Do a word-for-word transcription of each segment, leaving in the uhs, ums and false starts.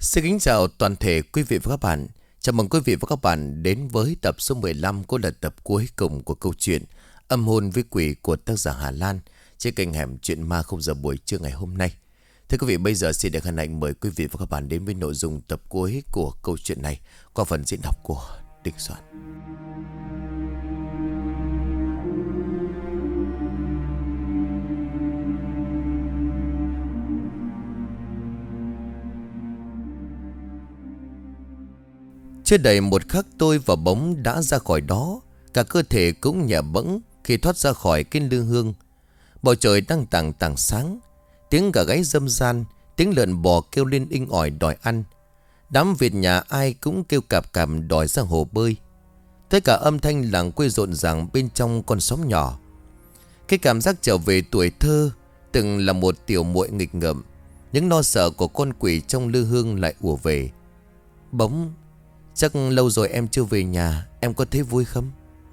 Xin kính chào toàn thể quý vị và các bạn. Chào mừng quý vị và các bạn đến với tập số mười lăm của lần tập cuối cùng của câu chuyện Âm hồn với quỷ của tác giả Hà Lan trên kênh Hẻm Chuyện Ma không giờ buổi trưa ngày hôm nay. Thưa quý vị, bây giờ xin được hân hạnh mời quý vị và các bạn đến với nội dung tập cuối của câu chuyện này qua phần diễn đọc của Đình Soạn. Chưa đầy một khắc tôi và bóng đã ra khỏi đó. Cả cơ thể cũng nhẹ bẫng khi thoát ra khỏi cái lư hương. Bầu trời đang tảng tảng sáng. Tiếng gà gáy râm ran, tiếng lợn bò kêu lên inh ỏi đòi ăn. Đám vịt nhà ai cũng kêu cạp cạp đòi ra hồ bơi. Tất cả âm thanh làng quê rộn ràng bên trong con xóm nhỏ. Cái cảm giác trở về tuổi thơ từng là một tiểu muội nghịch ngợm. Những lo sợ của con quỷ trong lư hương lại ùa về. Bóng, chắc lâu rồi em chưa về nhà, em có thấy vui không?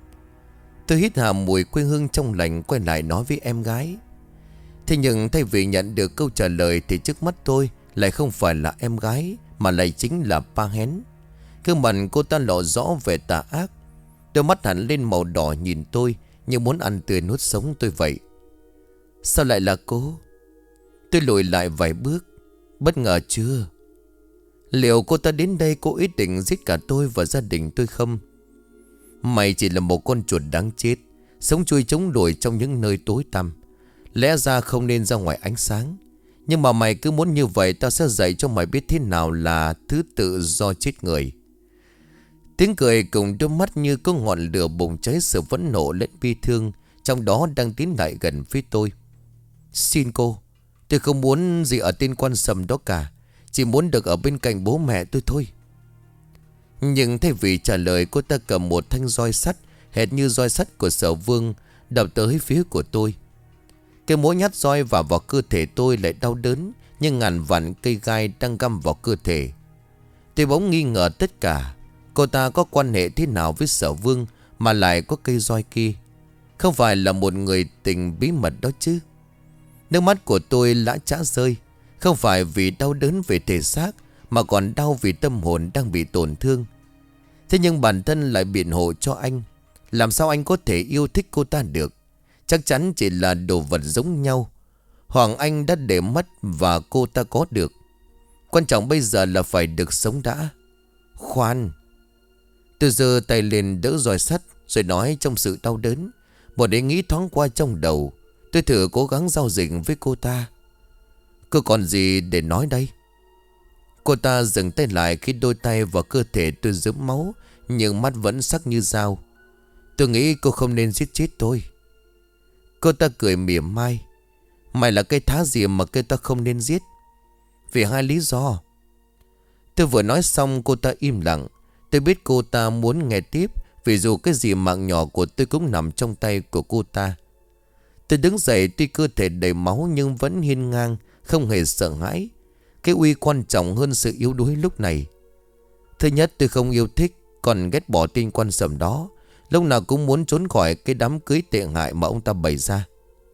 Tôi hít hà mùi quê hương trong lành, quay lại nói với em gái. Thế nhưng thay vì nhận được câu trả lời thì trước mắt tôi lại không phải là em gái, mà lại chính là Pa Hén. Gương mặt cô ta lộ rõ vẻ tà ác, đôi mắt hẳn lên màu đỏ nhìn tôi như muốn ăn tươi nuốt sống tôi vậy. Sao lại là cô? Tôi lùi lại vài bước. Bất ngờ chưa? Liệu cô ta đến đây có ý định giết cả tôi và gia đình tôi không? Mày chỉ là một con chuột đáng chết, sống chui chống đuổi trong những nơi tối tăm. Lẽ ra không nên ra ngoài ánh sáng. Nhưng mà mày cứ muốn như vậy, tao sẽ dạy cho mày biết thế nào là thứ tự do chết người. Tiếng cười cùng đôi mắt như có ngọn lửa bùng cháy sự phẫn nộ lẫn bi thương, trong đó đang tiến lại gần phía tôi. Xin cô, tôi không muốn gì ở tên quan sầm đó cả, chỉ muốn được ở bên cạnh bố mẹ tôi thôi. Nhưng thay vì trả lời, cô ta cầm một thanh roi sắt hệt như roi sắt của Sở Vương đập tới phía của tôi. Cái mỗi nhát roi vào vào cơ thể tôi lại đau đớn như ngàn vạn cây gai đang găm vào cơ thể. Tôi bỗng nghi ngờ tất cả. Cô ta có quan hệ thế nào với Sở Vương mà lại có cây roi kia? Không phải là một người tình bí mật đó chứ? Nước mắt của tôi lã chã rơi. Không phải vì đau đớn về thể xác, mà còn đau vì tâm hồn đang bị tổn thương. Thế nhưng bản thân lại biện hộ cho anh. Làm sao anh có thể yêu thích cô ta được? Chắc chắn chỉ là đồ vật giống nhau. Hoàng Anh đã để mất và cô ta có được. Quan trọng bây giờ là phải được sống đã. Khoan. Tôi giơ tay lên đỡ roi sắt, rồi nói trong sự đau đớn. Một ý nghĩ thoáng qua trong đầu. Tôi thử cố gắng giao dịch với cô ta. Cô còn gì để nói đây? Cô ta dừng tay lại khi đôi tay vào cơ thể tôi rớm máu, nhưng mắt vẫn sắc như dao. Tôi nghĩ cô không nên giết chết tôi. Cô ta cười mỉa mai. Mày là cây thá gì mà cây ta không nên giết? Vì hai lý do. Tôi vừa nói xong cô ta im lặng. Tôi biết cô ta muốn nghe tiếp, vì dù cái gì mạng nhỏ của tôi cũng nằm trong tay của cô ta. Tôi đứng dậy, tuy cơ thể đầy máu nhưng vẫn hiên ngang, không hề sợ hãi. Cái uy quan trọng hơn sự yếu đuối lúc này. Thứ nhất, tôi không yêu thích, còn ghét bỏ tên quan sầm đó. Lúc nào cũng muốn trốn khỏi cái đám cưới tệ hại mà ông ta bày ra.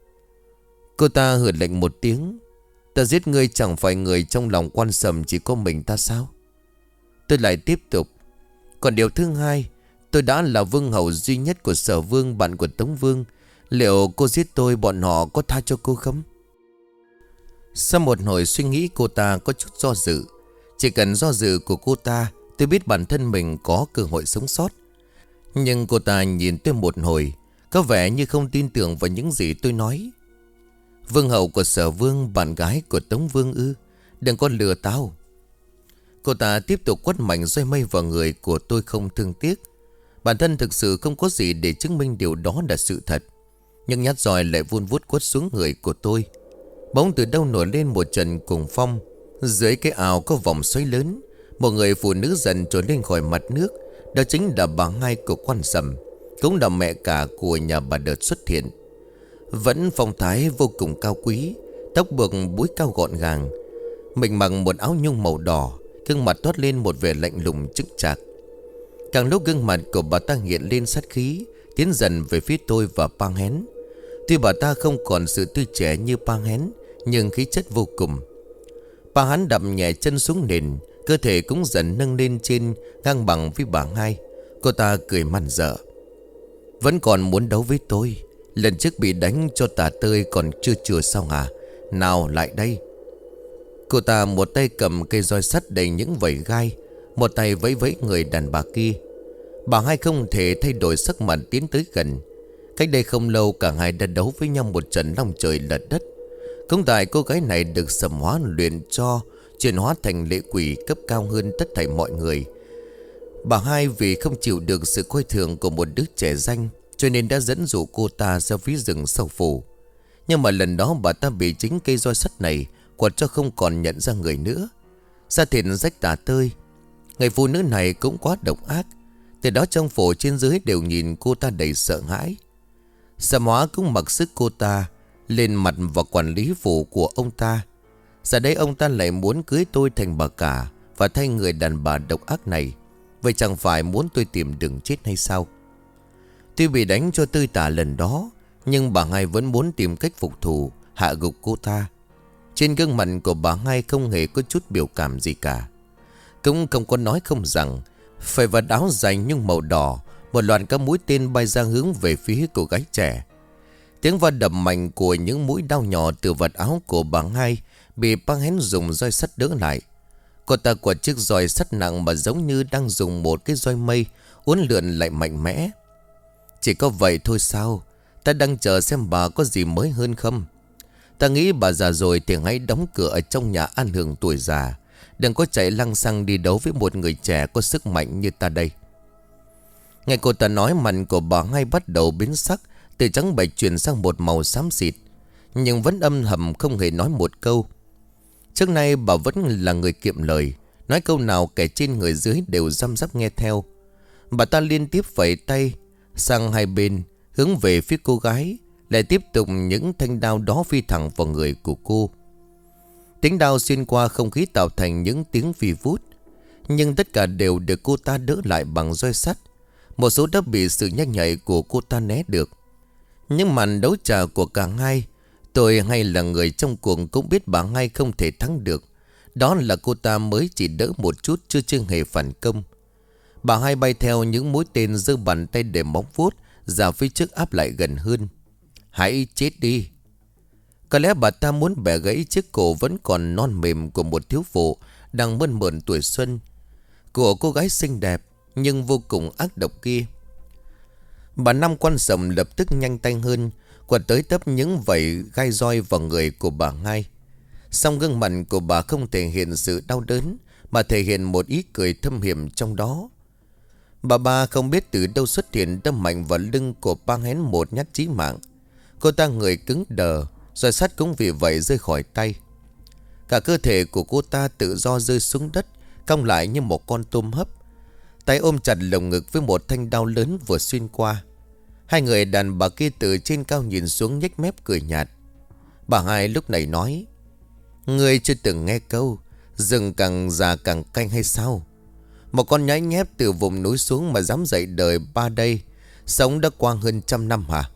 Cô ta hừ lạnh một tiếng. Ta giết ngươi chẳng phải người trong lòng quan sầm chỉ có mình ta sao? Tôi lại tiếp tục. Còn điều thứ hai, tôi đã là vương hầu duy nhất của Sở Vương, bạn của Tống Vương. Liệu cô giết tôi, bọn họ có tha cho cô không? Sau một hồi suy nghĩ, cô ta có chút do dự. Chỉ cần do dự của cô ta, tôi biết bản thân mình có cơ hội sống sót. Nhưng cô ta nhìn tôi một hồi, có vẻ như không tin tưởng vào những gì tôi nói. Vương hậu của Sở Vương, bạn gái của Tống Vương ư? Đừng có lừa tao. Cô ta tiếp tục quất mạnh roi mây vào người của tôi không thương tiếc. Bản thân thực sự không có gì để chứng minh điều đó là sự thật. Nhưng nhát roi lại vun vút quất xuống người của tôi. Bỗng từ đâu nổi lên một trận cuồng phong. Dưới cái ào có vòng xoáy lớn, một người phụ nữ dần trồi lên khỏi mặt nước. Đó chính là bà hai của quan sầm, cũng là mẹ cả của nhà bà Đợt xuất hiện. Vẫn phong thái vô cùng cao quý, tóc buộc búi cao gọn gàng. Mình mặc một áo nhung màu đỏ, gương mặt toát lên một vẻ lạnh lùng chững chạc. Càng lúc gương mặt của bà ta hiện lên sát khí, tiến dần về phía tôi và Pa Hén. Tuy bà ta không còn sự tươi trẻ như Pa Hén, nhưng khí chất vô cùng. Bà hắn đập nhẹ chân xuống nền, cơ thể cũng dần nâng lên trên, ngang bằng với bà hai. Cô ta cười man dợ. Vẫn còn muốn đấu với tôi? Lần trước bị đánh cho tả tơi còn chưa chừa sao hả? Nào lại đây. Cô ta một tay cầm cây roi sắt đầy những vảy gai, một tay vẫy vẫy người đàn bà kia. Bà hai không thể thay đổi sắc mặt tiến tới gần. Cách đây không lâu cả hai đã đấu với nhau một trận long trời lật đất. Cũng tại cô gái này được sầm hóa luyện cho chuyển hóa thành lệ quỷ cấp cao hơn tất thảy mọi người. Bà hai vì không chịu được sự coi thường của một đứa trẻ danh, cho nên đã dẫn dụ cô ta ra phía rừng sâu phủ. Nhưng mà lần đó bà ta bị chính cây roi sắt này quật cho không còn nhận ra người nữa. Da thịt rách tả tơi. Người phụ nữ này cũng quá độc ác. Từ đó trong phủ trên dưới đều nhìn cô ta đầy sợ hãi. Sầm hóa cũng mặc sức cô ta lên mặt vào quản lý phủ của ông ta. Giờ đây ông ta lại muốn cưới tôi thành bà cả và thay người đàn bà độc ác này. Vậy chẳng phải muốn tôi tìm đường chết hay sao? Tuy bị đánh cho tơi tả lần đó, nhưng bà hai vẫn muốn tìm cách phục thù, hạ gục cô ta. Trên gương mặt của bà hai không hề có chút biểu cảm gì cả. Cũng không có nói không rằng phải vật áo dài nhưng màu đỏ, một loạt các mũi tên bay ra hướng về phía cô gái trẻ. Tiếng va đập mạnh của những mũi đao nhỏ từ vật áo của bà hai bị băng hén dùng roi sắt đỡ lại. Cô ta quật chiếc roi sắt nặng mà giống như đang dùng một cái roi mây uốn lượn lại mạnh mẽ. Chỉ có vậy thôi sao? Ta đang chờ xem bà có gì mới hơn không. Ta nghĩ bà già rồi thì hãy đóng cửa ở trong nhà an hưởng tuổi già. Đừng có chạy lăng xăng đi đấu với một người trẻ có sức mạnh như ta đây. Nghe cô ta nói, mặt của bà hai bắt đầu biến sắc, từ trắng bệch chuyển sang một màu xám xịt, nhưng vẫn âm thầm không hề nói một câu. Trước nay bà vẫn là người kiệm lời, nói câu nào kẻ trên người dưới đều răm rắp nghe theo. Bà ta liên tiếp vẫy tay sang hai bên, hướng về phía cô gái, lại tiếp tục những thanh đao đó phi thẳng vào người của cô. Tiếng đao xuyên qua không khí tạo thành những tiếng phì vút, nhưng tất cả đều được cô ta đỡ lại bằng roi sắt. Một số đã bị sự nhanh nhạy của cô ta né được. Nhưng màn đấu trả của cả hai, tôi hay là người trong cuộc cũng biết bà hai không thể thắng được. Đó là cô ta mới chỉ đỡ một chút, chưa chưa hề phản công. Bà hai bay theo những mũi tên, giơ bàn tay để móng vuốt ra phía trước áp lại gần hơn. Hãy chết đi. Có lẽ bà ta muốn bẻ gãy chiếc cổ vẫn còn non mềm của một thiếu phụ đang mơn mởn tuổi xuân, của cô gái xinh đẹp nhưng vô cùng ác độc kia. Bà Năm Quan Sầm lập tức nhanh tay hơn, quật tới tấp những vảy gai roi vào người của bà hai. Song gương mặt của bà không thể hiện sự đau đớn, mà thể hiện một ý cười thâm hiểm trong đó. Bà ba không biết từ đâu xuất hiện đâm mạnh vào lưng của Bang Hén một nhát chí mạng. Cô ta người cứng đờ, roi sắt cũng vì vậy rơi khỏi tay. Cả cơ thể của cô ta tự do rơi xuống đất, cong lại như một con tôm hấp. Tay ôm chặt lồng ngực với một thanh đao lớn vừa xuyên qua. Hai người đàn bà kia từ trên cao nhìn xuống nhếch mép cười nhạt. Bà hai lúc này nói: Ngươi chưa từng nghe câu rừng càng già càng canh hay sao? Một con nhái nhép từ vùng núi xuống mà dám dậy đời ba đây, sống đã qua hơn trăm năm hả?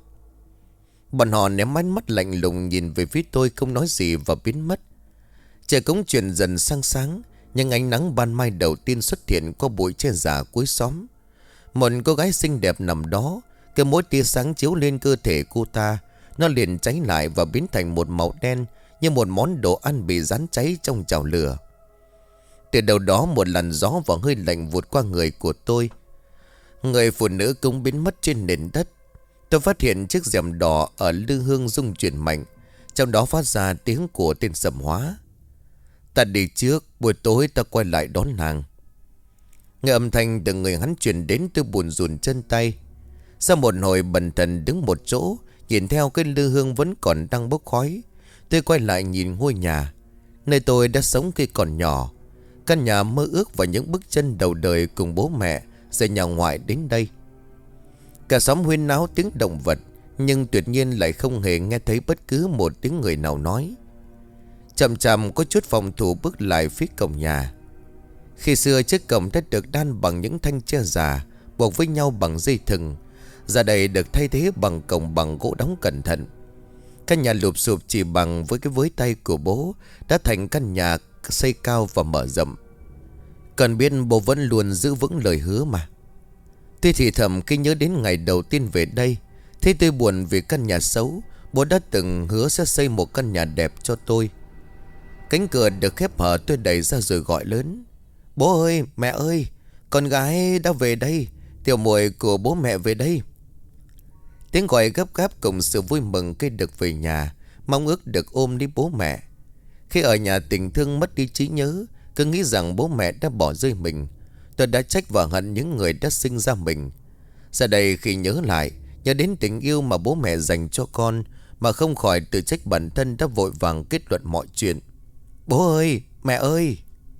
Bọn họ ném ánh mắt lạnh lùng nhìn về phía tôi, không nói gì và biến mất. Trời cũng chuyển dần sang sáng, nhưng ánh nắng ban mai đầu tiên xuất hiện qua bụi tre già cuối xóm. Một cô gái xinh đẹp nằm đó, cái mỗi tia sáng chiếu lên cơ thể cô ta, nó liền cháy lại và biến thành một màu đen, như một món đồ ăn bị rán cháy trong chảo lửa. Từ đầu đó một làn gió và hơi lạnh vụt qua người của tôi. Người phụ nữ cũng biến mất trên nền đất. Tôi phát hiện chiếc rèm đỏ ở lư hương rung chuyển mạnh, trong đó phát ra tiếng của tên Sầm Hóa. Ta đi trước, buổi tối ta quay lại đón nàng. Nghe âm thanh từ người hắn truyền đến, tôi buồn rùn chân tay. Sau một hồi bần thần đứng một chỗ, nhìn theo cái lư hương vẫn còn đang bốc khói, tôi quay lại nhìn ngôi nhà nơi tôi đã sống khi còn nhỏ. Căn nhà mơ ước và những bước chân đầu đời cùng bố mẹ rời nhà ngoại đến đây. Cả xóm huyên náo tiếng động vật, nhưng tuyệt nhiên lại không hề nghe thấy bất cứ một tiếng người nào nói. Chậm chậm có chút phòng thủ bước lại phía cổng nhà. Khi xưa chiếc cổng đã được đan bằng những thanh tre già, buộc với nhau bằng dây thừng. Giờ đây được thay thế bằng cổng bằng gỗ đóng cẩn thận. Căn nhà lụp xụp chỉ bằng với cái với tay của bố đã thành căn nhà xây cao và mở rộng. Cần biết bố vẫn luôn giữ vững lời hứa mà. Tôi thì thầm khi nhớ đến ngày đầu tiên về đây. Thế tôi buồn vì căn nhà xấu. Bố đã từng hứa sẽ xây một căn nhà đẹp cho tôi. Cánh cửa được khép hở, tôi đẩy ra rồi gọi lớn: Bố ơi, mẹ ơi, con gái đã về đây. Tiểu muội của bố mẹ về đây. Tiếng gọi gấp gáp cùng sự vui mừng khi được về nhà, mong ước được ôm đi bố mẹ. Khi ở nhà tình thương mất đi trí nhớ, cứ nghĩ rằng bố mẹ đã bỏ rơi mình. Tôi đã trách và hận những người đã sinh ra mình. Giờ đây khi nhớ lại, nhớ đến tình yêu mà bố mẹ dành cho con, mà không khỏi tự trách bản thân đã vội vàng kết luận mọi chuyện. Bố ơi, mẹ ơi.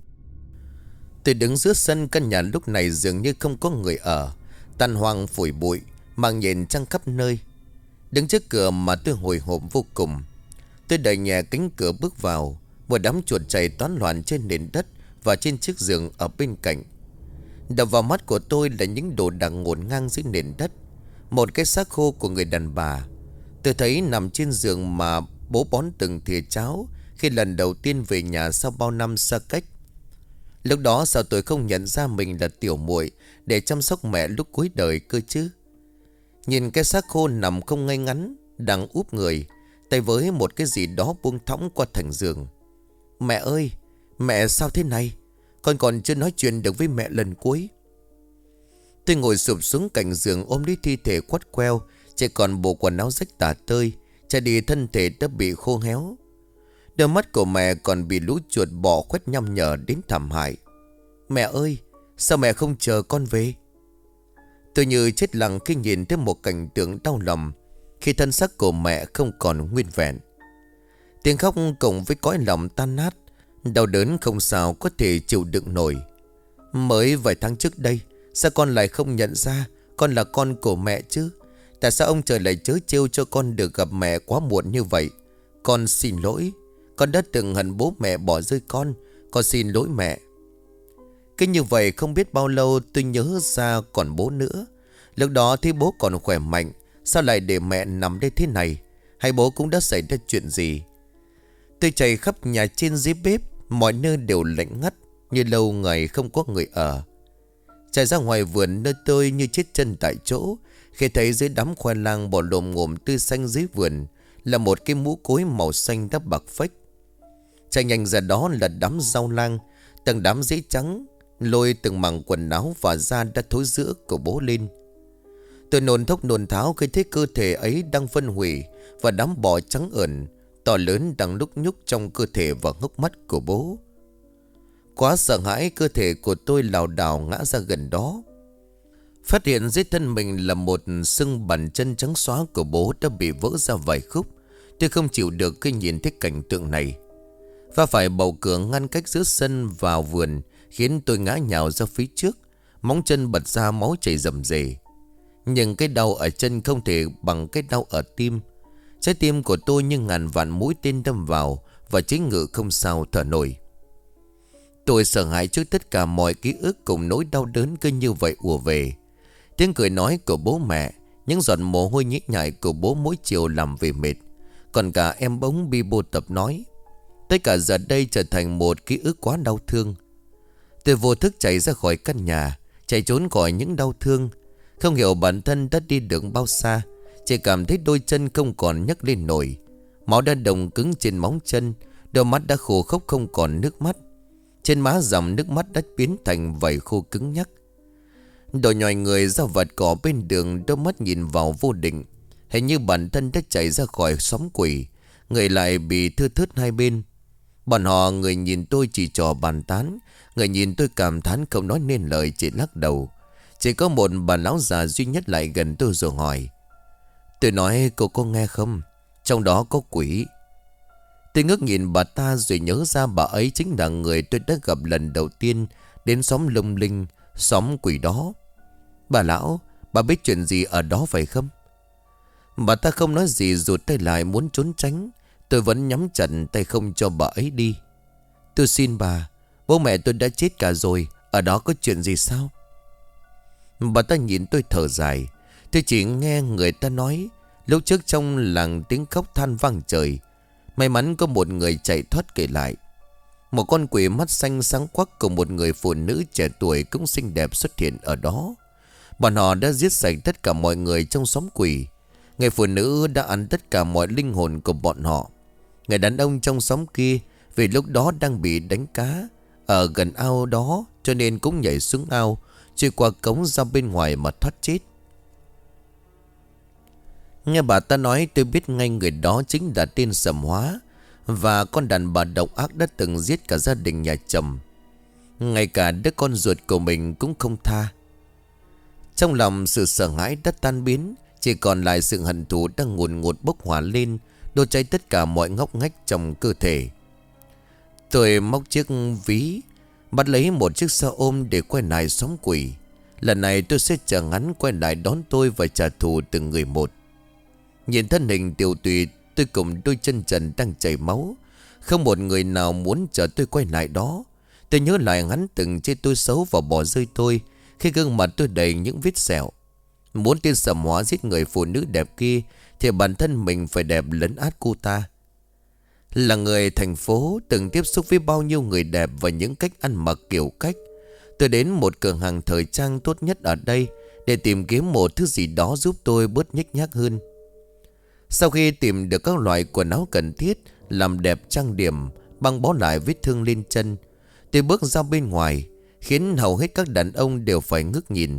Tôi đứng giữa sân căn nhà lúc này dường như không có người ở, tàn hoang phủi bụi, màng nhện trăng khắp nơi. Đứng trước cửa mà tôi hồi hộp vô cùng. Tôi đẩy nhẹ cánh cửa bước vào. Một đám chuột chạy toán loạn trên nền đất và trên chiếc giường ở bên cạnh. Đập vào mắt của tôi là những đồ đạc ngổn ngang dưới nền đất. Một cái xác khô của người đàn bà. Tôi thấy nằm trên giường mà bố bón từng thìa cháo khi lần đầu tiên về nhà sau bao năm xa cách. Lúc đó sao tôi không nhận ra mình là tiểu muội để chăm sóc mẹ lúc cuối đời cơ chứ? Nhìn cái xác khô nằm không ngay ngắn, đang úp người, tay với một cái gì đó buông thõng qua thành giường. Mẹ ơi, mẹ sao thế này? Con còn chưa nói chuyện được với mẹ lần cuối. Tôi ngồi sụp xuống cạnh giường ôm lấy thi thể quắt queo, chỉ còn bộ quần áo rách tả tơi, chạy đi thân thể đã bị khô héo. Đôi mắt của mẹ còn bị lũ chuột bò khoét nhăm nhở đến thảm hại. Mẹ ơi, sao mẹ không chờ con về? Tôi như chết lặng khi nhìn thấy một cảnh tượng đau lòng, khi thân xác của mẹ không còn nguyên vẹn. Tiếng khóc cùng với cõi lòng tan nát, đau đớn không sao có thể chịu đựng nổi. Mới vài tháng trước đây, sao con lại không nhận ra con là con của mẹ chứ? Tại sao ông trời lại chớ trêu cho con được gặp mẹ quá muộn như vậy? Con xin lỗi. Con đã từng hận bố mẹ bỏ rơi con. Con xin lỗi mẹ. Cứ như vậy không biết bao lâu tôi nhớ ra còn bố nữa. Lúc đó thì bố còn khỏe mạnh, sao lại để mẹ nằm đây thế này? Hay bố cũng đã xảy ra chuyện gì? Tôi chạy khắp nhà trên dưới bếp, mọi nơi đều lạnh ngắt, như lâu ngày không có người ở. Chạy ra ngoài vườn nơi tôi như chết chân tại chỗ, khi thấy dưới đám khoai lang bò lồm ngồm tươi xanh dưới vườn là một cái mũ cối màu xanh đã bạc phách. Chạy nhanh ra đó là đám rau lang, từng đám giấy trắng, lôi từng mảng quần áo và da đã thối rữa của bố lên. Tôi nôn thốc nôn tháo khi thấy cơ thể ấy đang phân hủy và đám bò trắng ẩn to lớn đang lúc nhúc trong cơ thể và hốc mắt của bố. Quá sợ hãi, cơ thể của tôi lảo đảo ngã ra gần đó. Phát hiện dưới thân mình là một xương bàn chân trắng xóa của bố đã bị vỡ ra vài khúc. Tôi không chịu được khi nhìn thấy cảnh tượng này. Và phải bầu cửa ngăn cách giữa sân vào vườn khiến tôi ngã nhào ra phía trước, móng chân bật ra máu chảy rầm rề. Nhưng cái đau ở chân không thể bằng cái đau ở tim. Trái tim của tôi như ngàn vạn mũi tên đâm vào và chế ngự không sao thở nổi. Tôi sợ hãi trước tất cả mọi ký ức cùng nỗi đau đớn cứ như vậy ùa về. Tiếng cười nói của bố mẹ, những giọt mồ hôi nhễ nhại của bố mỗi chiều làm về mệt. Còn cả em bóng bi bô tập nói. Tất cả giờ đây trở thành một ký ức quá đau thương. Tôi vô thức chạy ra khỏi căn nhà, chạy trốn khỏi những đau thương. Không hiểu bản thân đã đi được bao xa, chỉ cảm thấy đôi chân không còn nhấc lên nổi. Máu đã đồng cứng trên móng chân, đôi mắt đã khô khốc không còn nước mắt. Trên má dòng nước mắt đã biến thành vảy khô cứng nhắc. Đội nhòi người ra vạt cỏ bên đường, đôi mắt nhìn vào vô định. Hình như bản thân đã chạy ra khỏi xóm quỷ, người lại bị thưa thớt hai bên. Bọn họ, người nhìn tôi chỉ trò bàn tán, người nhìn tôi cảm thán không nói nên lời, chỉ lắc đầu. Chỉ có một bà lão già duy nhất lại gần tôi rồi hỏi. Tôi nói cô có nghe không? Trong đó có quỷ. Tôi ngước nhìn bà ta rồi nhớ ra bà ấy chính là người tôi đã gặp lần đầu tiên đến xóm Lung Linh, xóm quỷ đó. Bà lão, bà biết chuyện gì ở đó phải không? Bà ta không nói gì, rụt tay lại muốn trốn tránh. Tôi vẫn nhắm chặt tay không cho bà ấy đi. Tôi xin bà, bố mẹ tôi đã chết cả rồi, ở đó có chuyện gì sao? Bà ta nhìn tôi thở dài. Tôi chỉ nghe người ta nói lúc trước trong làng tiếng khóc than vang trời. May mắn có một người chạy thoát kể lại. Một con quỷ mắt xanh sáng quắc cùng một người phụ nữ trẻ tuổi cũng xinh đẹp xuất hiện ở đó. Bọn họ đã giết sạch tất cả mọi người trong xóm quỷ. Người phụ nữ đã ăn tất cả mọi linh hồn của bọn họ. Người đàn ông trong xóm kia vì lúc đó đang bị đánh cá ở gần ao đó, cho nên cũng nhảy xuống ao, chui qua cống ra bên ngoài mà thoát chết. Nghe bà ta nói tôi biết ngay người đó chính là tên Sầm Hóa, và con đàn bà độc ác đã từng giết cả gia đình nhà chồng. Ngay cả đứa con ruột của mình cũng không tha. Trong lòng sự sợ hãi đã tan biến, chỉ còn lại sự hận thù đang ngùn ngụt bốc hỏa lên, đốt cháy tất cả mọi ngóc ngách trong cơ thể. Tôi móc chiếc ví, bắt lấy một chiếc xe ôm để quay lại xóm quỷ. Lần này tôi sẽ chờ hắn quay lại đón tôi và trả thù từng người một. Nhìn thân hình tiều tụy, tôi cùng đôi chân trần đang chảy máu. Không một người nào muốn chờ tôi quay lại đó. Tôi nhớ lại hắn từng chê tôi xấu và bỏ rơi tôi khi gương mặt tôi đầy những vết sẹo. Muốn tên Sầm Hóa giết người phụ nữ đẹp kia thì bản thân mình phải đẹp lấn át cô ta. Là người thành phố từng tiếp xúc với bao nhiêu người đẹp và những cách ăn mặc kiểu cách, tôi đến một cửa hàng thời trang tốt nhất ở đây để tìm kiếm một thứ gì đó giúp tôi bớt nhếch nhác hơn. Sau khi tìm được các loại quần áo cần thiết, làm đẹp trang điểm, băng bó lại vết thương lên chân, tôi bước ra bên ngoài, khiến hầu hết các đàn ông đều phải ngước nhìn.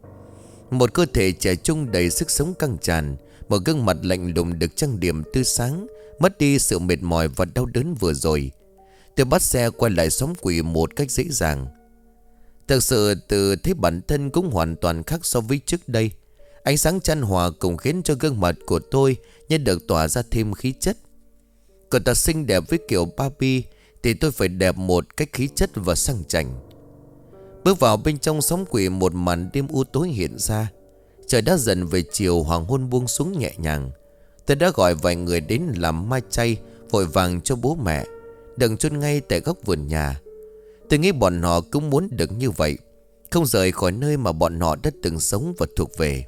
Một cơ thể trẻ trung đầy sức sống căng tràn, một gương mặt lạnh lùng được trang điểm tươi sáng, mất đi sự mệt mỏi và đau đớn vừa rồi. Tôi bắt xe quay lại xóm quỷ một cách dễ dàng. Thực sự từ thấy bản thân cũng hoàn toàn khác so với trước đây. Ánh sáng chan hòa cùng khiến cho gương mặt của tôi như được tỏa ra thêm khí chất. Còn ta xinh đẹp với kiểu Barbie thì tôi phải đẹp một cách khí chất và sang chảnh. Bước vào bên trong xóm quỷ, một màn đêm u tối hiện ra. Trời đã dần về chiều, hoàng hôn buông xuống nhẹ nhàng. Tôi đã gọi vài người đến làm mai chay vội vàng cho bố mẹ, đừng chôn ngay tại góc vườn nhà. Tôi nghĩ bọn họ cũng muốn được như vậy, không rời khỏi nơi mà bọn họ đã từng sống và thuộc về.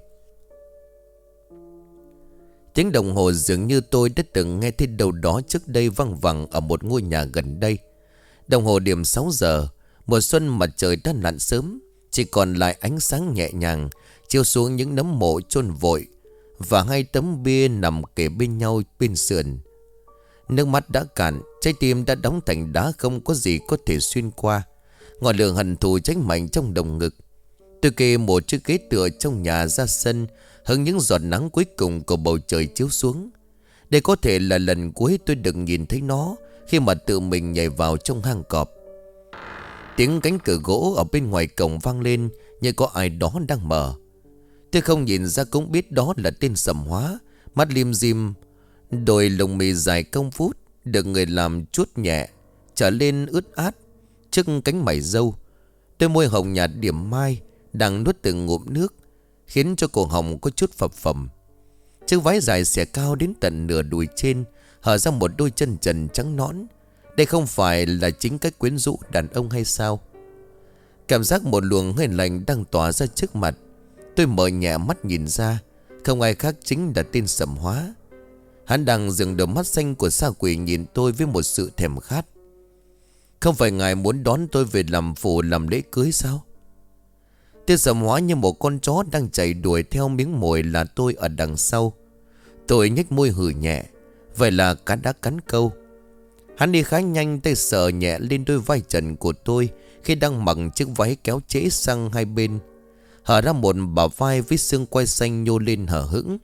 Tiếng đồng hồ dường như tôi đã từng nghe thấy đâu đó trước đây văng vẳng ở một ngôi nhà gần đây. Đồng hồ điểm sáu giờ. Mùa xuân mặt trời đã lặn sớm, chỉ còn lại ánh sáng nhẹ nhàng chiếu xuống những nấm mộ chôn vội và hai tấm bia nằm kề bên nhau bên sườn. Nước mắt đã cạn, trái tim đã đóng thành đá, không có gì có thể xuyên qua. Ngọn lửa hận thù cháy mạnh trong lồng ngực. Tôi kê một chiếc ghế tựa trong nhà ra sân, hứng những giọt nắng cuối cùng của bầu trời chiếu xuống. Đây có thể là lần cuối tôi được nhìn thấy nó khi mà tự mình nhảy vào trong hang cọp. Tiếng cánh cửa gỗ ở bên ngoài cổng vang lên như có ai đó đang mở. Tôi không nhìn ra cũng biết đó là tên Sầm Hóa, mắt lim dim, đôi lông mì dài công phút, được người làm chuốt nhẹ trở lên ướt át trước cánh mày râu. Đôi môi hồng nhạt điểm mai đang nuốt từng ngụm nước, khiến cho cổ họng có chút phập phồng. Chiếc váy dài xẻ cao đến tận nửa đùi trên, hở ra một đôi chân trần trắng nõn. Đây không phải là chính cách quyến rũ đàn ông hay sao? Cảm giác một luồng hơi lạnh đang tỏa ra trước mặt. Tôi mở nhẹ mắt nhìn ra, không ai khác chính là tên Sầm Hóa. Hắn đang dừng đôi mắt xanh của sa quỷ nhìn tôi với một sự thèm khát. Không phải ngài muốn đón tôi về làm phụ làm lễ cưới sao? Tên Sầm Hóa như một con chó đang chạy đuổi theo miếng mồi là tôi ở đằng sau. Tôi nhếch môi hừ nhẹ, vậy là cá đã cắn câu. Hắn đi khá nhanh, tay sờ nhẹ lên đôi vai trần của tôi khi đang mặc chiếc váy kéo trễ sang hai bên, hở ra một bả vai với xương quai xanh nhô lên hở hững.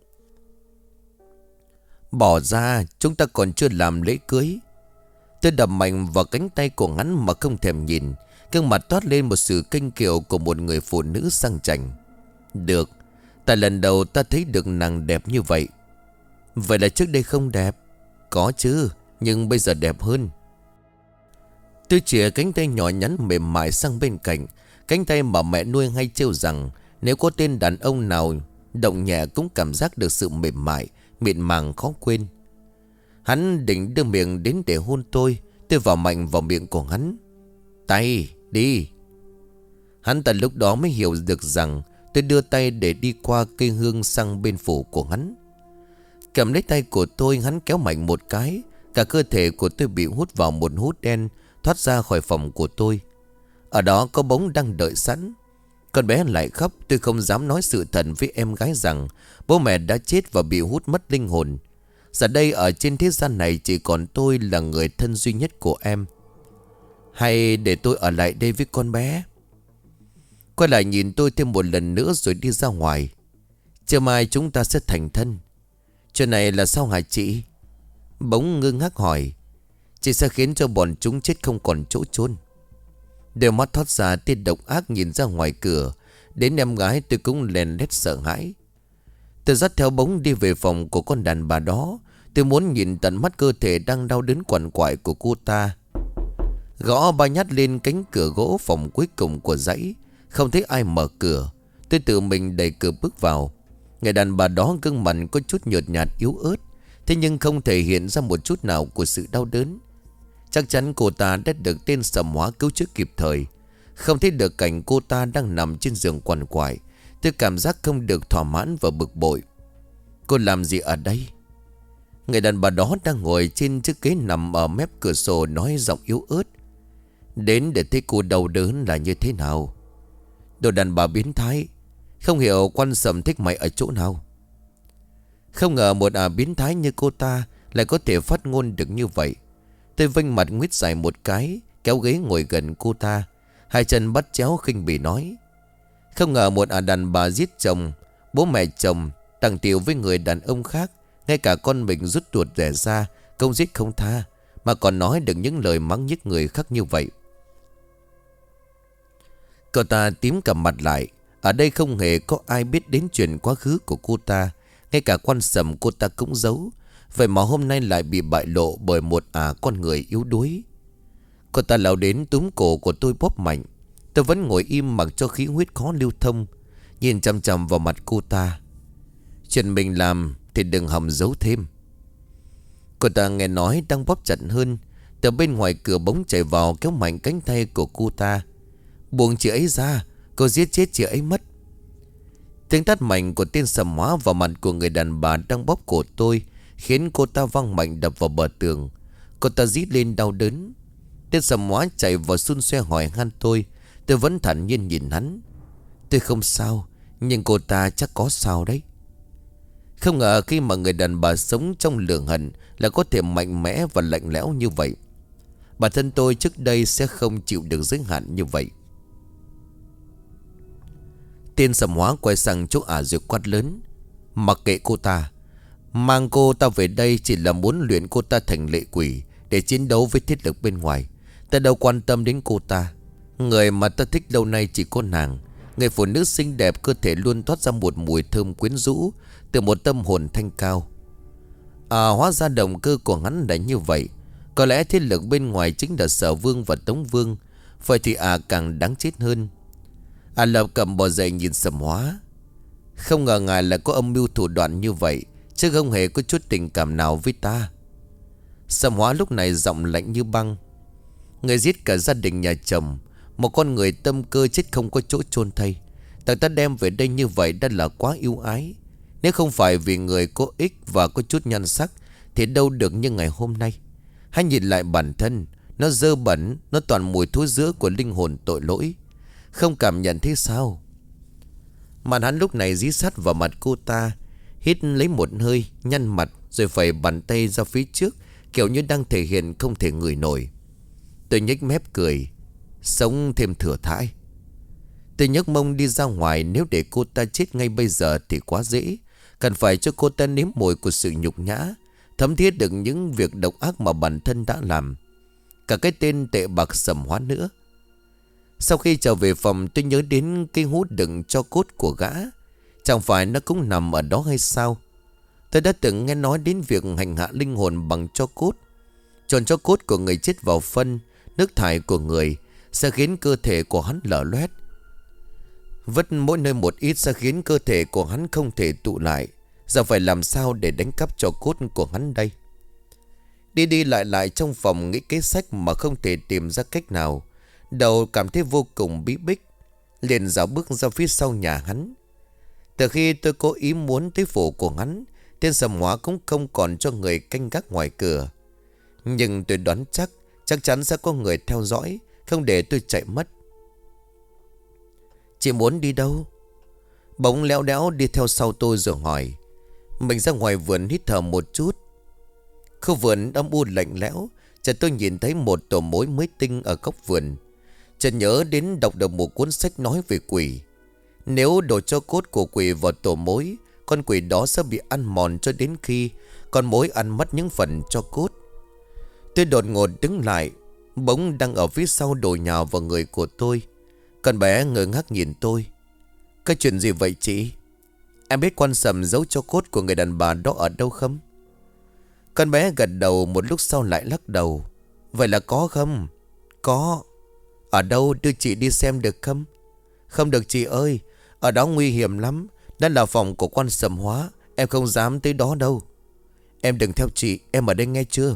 Bỏ ra, chúng ta còn chưa làm lễ cưới. Tôi đập mạnh vào cánh tay của hắn mà không thèm nhìn. Gương mặt toát lên một sự kinh kiều của một người phụ nữ sang chảnh. Được, tại lần đầu ta thấy được nàng đẹp như vậy. Vậy là trước đây không đẹp? Có chứ, nhưng bây giờ đẹp hơn. Tôi chìa cánh tay nhỏ nhắn mềm mại sang bên cạnh, cánh tay mà mẹ nuôi hay trêu rằng nếu có tên đàn ông nào động nhẹ cũng cảm giác được sự mềm mại, mịn màng khó quên. Hắn định đưa miệng đến để hôn tôi. Tôi vào mạnh vào miệng của hắn. Tay, đi. Hắn tại lúc đó mới hiểu được rằng tôi đưa tay để đi qua cây hương sang bên phủ của hắn. Cầm lấy tay của tôi, hắn kéo mạnh một cái. Cả cơ thể của tôi bị hút vào một hút đen, thoát ra khỏi phòng của tôi. Ở đó có bóng đang đợi sẵn. Con bé lại khóc. Tôi không dám nói sự thật với em gái rằng bố mẹ đã chết và bị hút mất linh hồn. Giờ đây ở trên thế gian này chỉ còn tôi là người thân duy nhất của em. Hay để tôi ở lại đây với con bé? Quay lại nhìn tôi thêm một lần nữa rồi đi ra ngoài. Chưa mai chúng ta sẽ thành thân. Chuyện này là sao hả chị? Bỗng ngơ ngác hỏi. Chị sẽ khiến cho bọn chúng chết không còn chỗ chôn. Đôi mắt thoát ra tên độc ác nhìn ra ngoài cửa. Đến em gái tôi cũng lèn lét sợ hãi. Tôi dắt theo bóng đi về phòng của con đàn bà đó. Tôi muốn nhìn tận mắt cơ thể đang đau đớn quằn quại của cô ta. Gõ ba nhát lên cánh cửa gỗ phòng cuối cùng của dãy. Không thấy ai mở cửa. Tôi tự mình đẩy cửa bước vào. Người đàn bà đó gương mặt có chút nhợt nhạt yếu ớt. Thế nhưng không thể hiện ra một chút nào của sự đau đớn. Chắc chắn cô ta đã được tên Sầm Hóa cứu chữa kịp thời. Không thấy được cảnh cô ta đang nằm trên giường quằn quại. Tôi cảm giác không được thỏa mãn và bực bội. Cô làm gì ở đây? Người đàn bà đó đang ngồi trên chiếc ghế nằm ở mép cửa sổ nói giọng yếu ớt. Đến để thấy cô đau đớn là như thế nào? Đồ đàn bà biến thái. Không hiểu quan Sầm thích mày ở chỗ nào. Không ngờ một à biến thái như cô ta lại có thể phát ngôn được như vậy. Tôi vênh mặt nguyết dài một cái, kéo ghế ngồi gần cô ta, hai chân bắt chéo khinh bỉ nói. Không ngờ một à đàn bà giết chồng, bố mẹ chồng, tàng tiệu với người đàn ông khác. Ngay cả con mình rút ruột rẻ ra, công giết không tha, mà còn nói được những lời mắng nhức người khác như vậy. Cô ta tím cả mặt lại. Ở đây không hề có ai biết đến chuyện quá khứ của cô ta. Ngay cả quan Sầm cô ta cũng giấu. Vậy mà hôm nay lại bị bại lộ bởi một à con người yếu đuối. Cô ta lao đến túm cổ của tôi bóp mạnh. Tôi vẫn ngồi im mặc cho khí huyết khó lưu thông, nhìn chằm chằm vào mặt cô ta. Chuyện mình làm thì đừng hòng giấu thêm. Cô ta nghe nói đang bóp chặt hơn. Từ bên ngoài cửa bóng chạy vào kéo mạnh cánh tay của cô ta. Buông chị ấy ra, cô giết chết chị ấy mất. Tiếng tát mạnh của tên Sầm Hóa vào mặt của người đàn bà đang bóp cổ tôi khiến cô ta văng mạnh đập vào bờ tường. Cô ta rít lên đau đớn. Tên Sầm Hóa chạy vào xun xoe hỏi han tôi. Tôi vẫn thản nhiên nhìn hắn. Tôi không sao, nhưng cô ta chắc có sao đấy. Không ngờ khi mà người đàn bà sống trong lửa hận là có thể mạnh mẽ và lạnh lẽo như vậy. Bản thân tôi trước đây sẽ không chịu được giới hạn như vậy. Tên Sầm Hóa quay sang chỗ ả rồi quát lớn. Mặc kệ cô ta. Mang cô ta về đây chỉ là muốn luyện cô ta thành lệ quỷ để chiến đấu với thiết lực bên ngoài. Ta đâu quan tâm đến cô ta. Người mà ta thích lâu nay chỉ có nàng. Người phụ nữ xinh đẹp, cơ thể luôn thoát ra một mùi thơm quyến rũ từ một tâm hồn thanh cao. À, hóa ra động cơ của hắn là như vậy. Có lẽ thiết lực bên ngoài chính là Sở Vương và Tống Vương. Vậy thì à càng đáng chết hơn. À Lập cầm bò dậy nhìn Sầm Hóa. Không ngờ ngài lại có âm mưu thủ đoạn như vậy, chứ không hề có chút tình cảm nào với ta. Sầm Hóa lúc này giọng lạnh như băng. Người giết cả gia đình nhà chồng, một con người tâm cơ chết không có chỗ chôn thây. Ta ta đem về đây như vậy đã là quá ưu ái. Nếu không phải vì người có ích và có chút nhan sắc thì đâu được như ngày hôm nay. Hãy nhìn lại bản thân. Nó dơ bẩn, nó toàn mùi thối rữa của linh hồn tội lỗi. Không cảm nhận thế sao? Mặt hắn lúc này dí sát vào mặt cô ta, hít lấy một hơi, nhăn mặt rồi phẩy bàn tay ra phía trước, kiểu như đang thể hiện không thể ngửi nổi. Tôi nhếch mép cười. Sống thêm thừa thãi. Tôi nhấc mông đi ra ngoài. Nếu để cô ta chết ngay bây giờ thì quá dễ. Cần phải cho cô ta nếm mùi của sự nhục nhã, thấm thiết được những việc độc ác mà bản thân đã làm. Cả cái tên tệ bạc Sầm Hóa nữa. Sau khi trở về phòng, tôi nhớ đến cái hút đựng cho cốt của gã. Chẳng phải nó cũng nằm ở đó hay sao? Tôi đã từng nghe nói đến việc hành hạ linh hồn bằng cho cốt. Tròn cho cốt của người chết vào phân, nước thải của người sẽ khiến cơ thể của hắn lở loét. Vứt mỗi nơi một ít sẽ khiến cơ thể của hắn không thể tụ lại. Giờ phải làm sao để đánh cắp cho cốt của hắn đây? Đi đi lại lại trong phòng nghĩ kế sách mà không thể tìm ra cách nào. Đầu cảm thấy vô cùng bí bích, liền dạo bước ra phía sau nhà hắn. Từ khi tôi có ý muốn tới phủ của hắn, tên Sầm Hóa cũng không còn cho người canh gác ngoài cửa. Nhưng tôi đoán chắc Chắc chắn sẽ có người theo dõi, không để tôi chạy mất. Chị muốn đi đâu? Bỗng léo đéo đi theo sau tôi rồi hỏi. Mình ra ngoài vườn hít thở một chút. Khu vườn âm u lạnh lẽo, chợt tôi nhìn thấy một tổ mối mới tinh ở góc vườn. Chợt nhớ đến đọc được một cuốn sách nói về quỷ. Nếu đổ cho cốt của quỷ vào tổ mối, con quỷ đó sẽ bị ăn mòn cho đến khi con mối ăn mất những phần cho cốt. Tôi đột ngột đứng lại. Bỗng đang ở phía sau đổ nhào vào người của tôi. Con bé ngơ ngác nhìn tôi. Cái chuyện gì vậy chị? Em biết con sầm giấu cho cốt của người đàn bà đó ở đâu không? Con bé gật đầu, một lúc sau lại lắc đầu. Vậy là có không? Có. Ở đâu, đưa chị đi xem được không? Không được chị ơi, ở đó nguy hiểm lắm. Đó là phòng của quan Sầm Hóa. Em không dám tới đó đâu. Em đừng theo chị, em ở đây nghe chưa?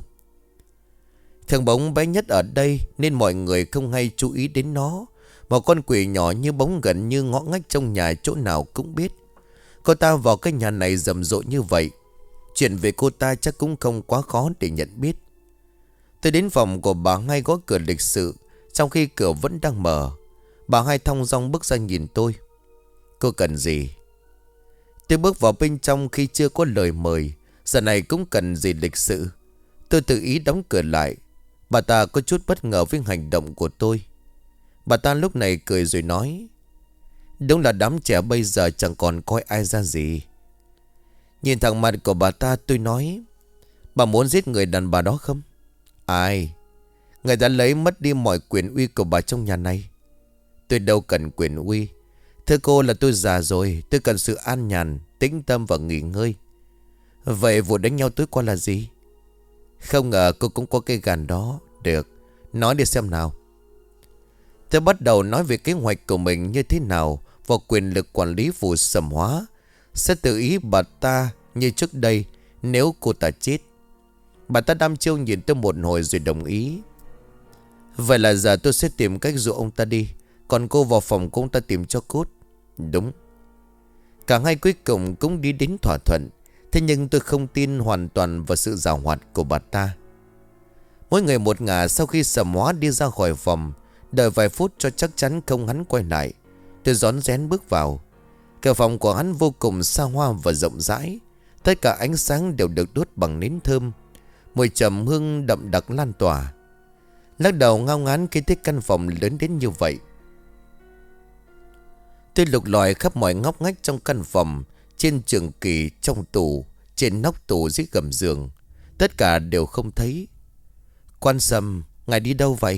Thằng bóng bé nhất ở đây nên mọi người không hay chú ý đến nó. Một con quỷ nhỏ như bóng gần như ngõ ngách trong nhà, chỗ nào cũng biết. Cô ta vào cái nhà này rầm rộ như vậy, chuyện về cô ta chắc cũng không quá khó để nhận biết. Tôi đến phòng của bà Hai gõ cửa lịch sự, trong khi cửa vẫn đang mở. Bà Hai thong dong bước ra nhìn tôi. Cô cần gì? Tôi bước vào bên trong khi chưa có lời mời. Giờ này cũng cần gì lịch sự? Tôi tự ý đóng cửa lại. Bà ta có chút bất ngờ với hành động của tôi. Bà ta lúc này cười rồi nói. Đúng là đám trẻ bây giờ chẳng còn coi ai ra gì. Nhìn thẳng mặt của bà ta tôi nói. Bà muốn giết người đàn bà đó không? Ai? Người đã lấy mất đi mọi quyền uy của bà trong nhà này. Tôi đâu cần quyền uy. Thưa cô là tôi già rồi. Tôi cần sự an nhàn, tĩnh tâm và nghỉ ngơi. Vậy vụ đánh nhau tối qua là gì? Không ngờ cô cũng có cái gàn đó. Được, nói đi xem nào. Tôi bắt đầu nói về kế hoạch của mình như thế nào và quyền lực quản lý vụ Sầm Hóa sẽ tự ý bà ta như trước đây nếu cô ta chết. Bà ta đăm chiêu nhìn tôi một hồi rồi đồng ý. Vậy là giờ tôi sẽ tìm cách dụ ông ta đi, còn cô vào phòng của ông ta tìm cho cốt. Đúng. Cả hai cuối cùng cũng đi đến thỏa thuận. Thế nhưng tôi không tin hoàn toàn vào sự giàu hoạt của bà ta. Mỗi người một ngả. Sau khi Sầm Hóa đi ra khỏi phòng, đợi vài phút cho chắc chắn không hắn quay lại, tôi rón rén bước vào. Cửa phòng của hắn vô cùng xa hoa và rộng rãi. Tất cả ánh sáng đều được đốt bằng nến thơm. Mùi trầm hương đậm đặc lan tỏa. Lắc đầu ngao ngán khi thấy căn phòng lớn đến như vậy. Tôi lục lọi khắp mọi ngóc ngách trong căn phòng, trên trường kỷ, trong tủ, trên nóc tủ, dưới gầm giường. Tất cả đều không thấy. Quan Sầm, ngài đi đâu vậy?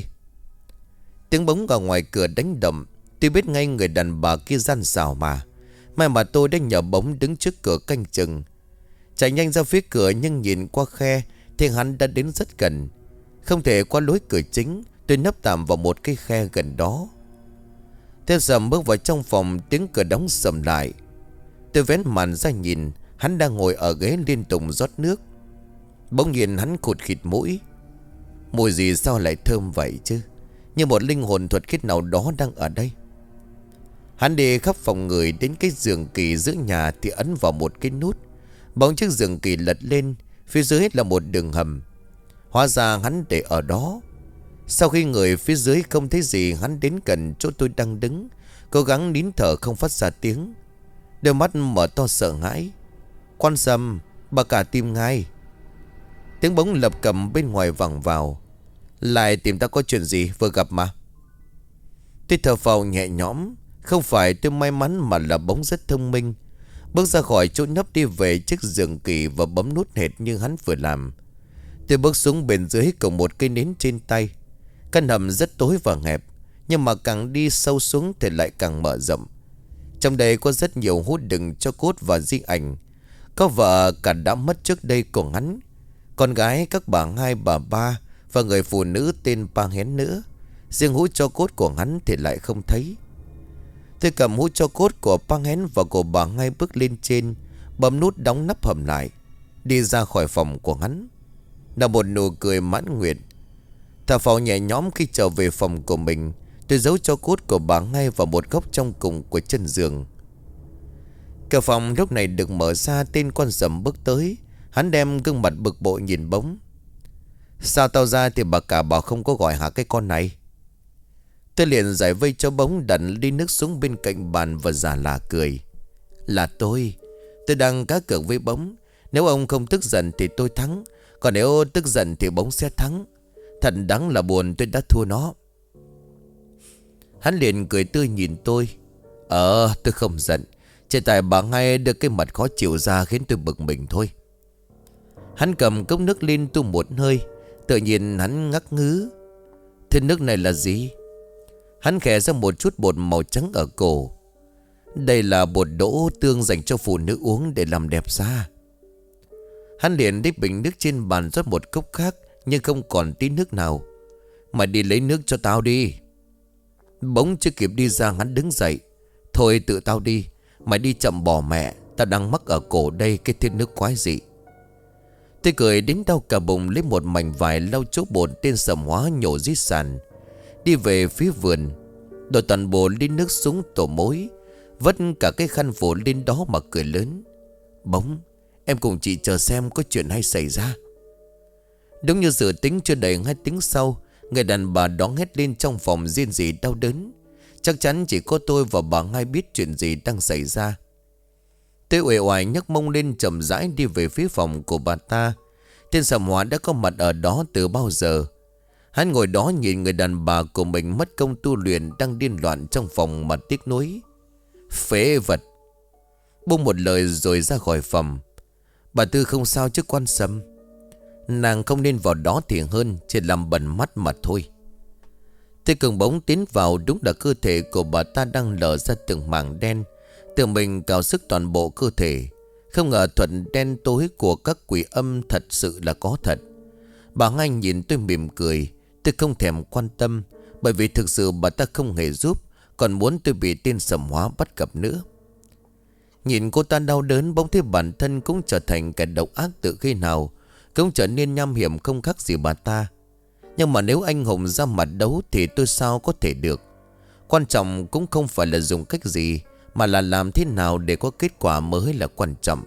Tiếng bóng ở ngoài cửa đánh đậm. Tôi biết ngay người đàn bà kia gian xảo mà. May mà tôi đã nhờ bóng đứng trước cửa canh chừng. Chạy nhanh ra phía cửa nhưng nhìn qua khe thì hắn đã đến rất gần. Không thể qua lối cửa chính. Tôi nấp tạm vào một cái khe gần đó. Theo Sầm bước vào trong phòng, tiếng cửa đóng sầm lại. Tôi vén màn ra nhìn. Hắn đang ngồi ở ghế liên tục rót nước. Bỗng nhiên hắn khụt khịt mũi. Mùi gì sao lại thơm vậy chứ? Như một linh hồn thuật khiết nào đó đang ở đây. Hắn đi khắp phòng người đến cái giường kỳ giữa nhà thì ấn vào một cái nút. Bóng chiếc giường kỳ lật lên. Phía dưới là một đường hầm. Hóa ra hắn để ở đó. Sau khi người phía dưới không thấy gì, hắn đến gần chỗ tôi đang đứng, cố gắng nín thở không phát ra tiếng. Đôi mắt mở to sợ hãi. Quan Sầm, bà cả tim ngay. Tiếng bóng lập cầm bên ngoài vẳng vào. Lại tìm ta có chuyện gì, vừa gặp mà. Tôi thở phào nhẹ nhõm. Không phải tôi may mắn mà là bóng rất thông minh. Bước ra khỏi chỗ nấp đi về chiếc giường kỳ và bấm nút hệt như hắn vừa làm. Tôi bước xuống bên dưới cùng một cây nến trên tay. Căn hầm rất tối và hẹp, nhưng mà càng đi sâu xuống thì lại càng mở rộng. Trong đây có rất nhiều hút đựng cho cốt và di ảnh. Có vợ cả đã mất trước đây của hắn, con gái các bà Hai, bà Ba và người phụ nữ tên Pa Hén nữa. Riêng hũ cho cốt của hắn thì lại không thấy. Tôi cầm hũ cho cốt của Pa Hén và của bà Hai bước lên trên, bấm nút đóng nắp hầm lại, đi ra khỏi phòng của hắn là một nụ cười mãn nguyện. Thở phào nhẹ nhõm khi trở về phòng của mình. Tôi giấu cho cốt của bà ngay vào một góc trong cùng của chân giường. Cửa phòng lúc này được mở ra. Tên Quan Sầm bước tới. Hắn đem gương mặt bực bội nhìn bóng. Sao tao ra thì bà cả bảo không có gọi hả cái con này? Tôi liền giải vây cho Bóng, đặt ly nước xuống bên cạnh bàn và giả lả cười. Là tôi Tôi đang cá cược với Bóng. Nếu ông không tức giận thì tôi thắng, còn nếu tức giận thì Bóng sẽ thắng. Thật đáng là buồn tôi đã thua nó. Hắn liền cười tươi nhìn tôi. Ờ tôi không giận, chỉ tại bà ngay được cái mặt khó chịu ra khiến tôi bực mình thôi. Hắn cầm cốc nước lên tu một hơi. Tự nhiên hắn ngắc ngứ. Thế nước này là gì? Hắn khẽ ra một chút bột màu trắng ở cổ. Đây là bột đỗ tương dành cho phụ nữ uống để làm đẹp da. Hắn liền đích bình nước trên bàn rót một cốc khác, nhưng không còn tí nước nào. Mày đi lấy nước cho tao đi. Bỗng chưa kịp đi ra hắn đứng dậy. Thôi tự tao đi. Mày đi chậm bỏ mẹ. Tao đang mắc ở cổ đây cái thiên nước quái dị. Tôi cười đến đau cả bụng, lấy một mảnh vải lau chỗ bột tên Sầm Hóa nhổ dưới sàn. Đi về phía vườn, đổ toàn bộ ly nước xuống tổ mối, vất cả cái khăn phủ lên đó mà cười lớn. Bóng, em cùng chị chờ xem có chuyện hay xảy ra. Đúng như dự tính, chưa đầy hai tiếng sau, người đàn bà đó hét lên trong phòng rên rỉ đau đớn. Chắc chắn chỉ có tôi và bà Ngay biết chuyện gì đang xảy ra. Tôi uể oải nhấc mông lên chậm rãi đi về phía phòng của bà ta. Tên Sầm Hóa đã có mặt ở đó từ bao giờ. Hắn ngồi đó nhìn người đàn bà của mình mất công tu luyện đang điên loạn trong phòng mà tiếc nuối. Phế vật. Buông một lời rồi ra khỏi phòng. Bà Tư không sao chứ quan Sâm? Nàng không nên vào đó thì hơn, chỉ làm bẩn mắt mà thôi. Tôi cường bóng tiến vào, đúng là cơ thể của bà ta đang lở ra từng mảng đen. Tự mình cào sức toàn bộ cơ thể. Không ngờ thuật đen tối của các quỷ âm thật sự là có thật. Bà Ngay nhìn tôi mỉm cười. Tôi không thèm quan tâm, bởi vì thực sự bà ta không hề giúp, còn muốn tôi bị tên Sầm Hóa bắt gặp nữa. Nhìn cô ta đau đớn, bỗng thấy bản thân cũng trở thành kẻ độc ác từ khi nào, cũng trở nên nham hiểm không khác gì bà ta. Nhưng mà nếu anh hùng ra mặt đấu thì tôi sao có thể được. Quan trọng cũng không phải là dùng cách gì, mà là làm thế nào để có kết quả mới là quan trọng.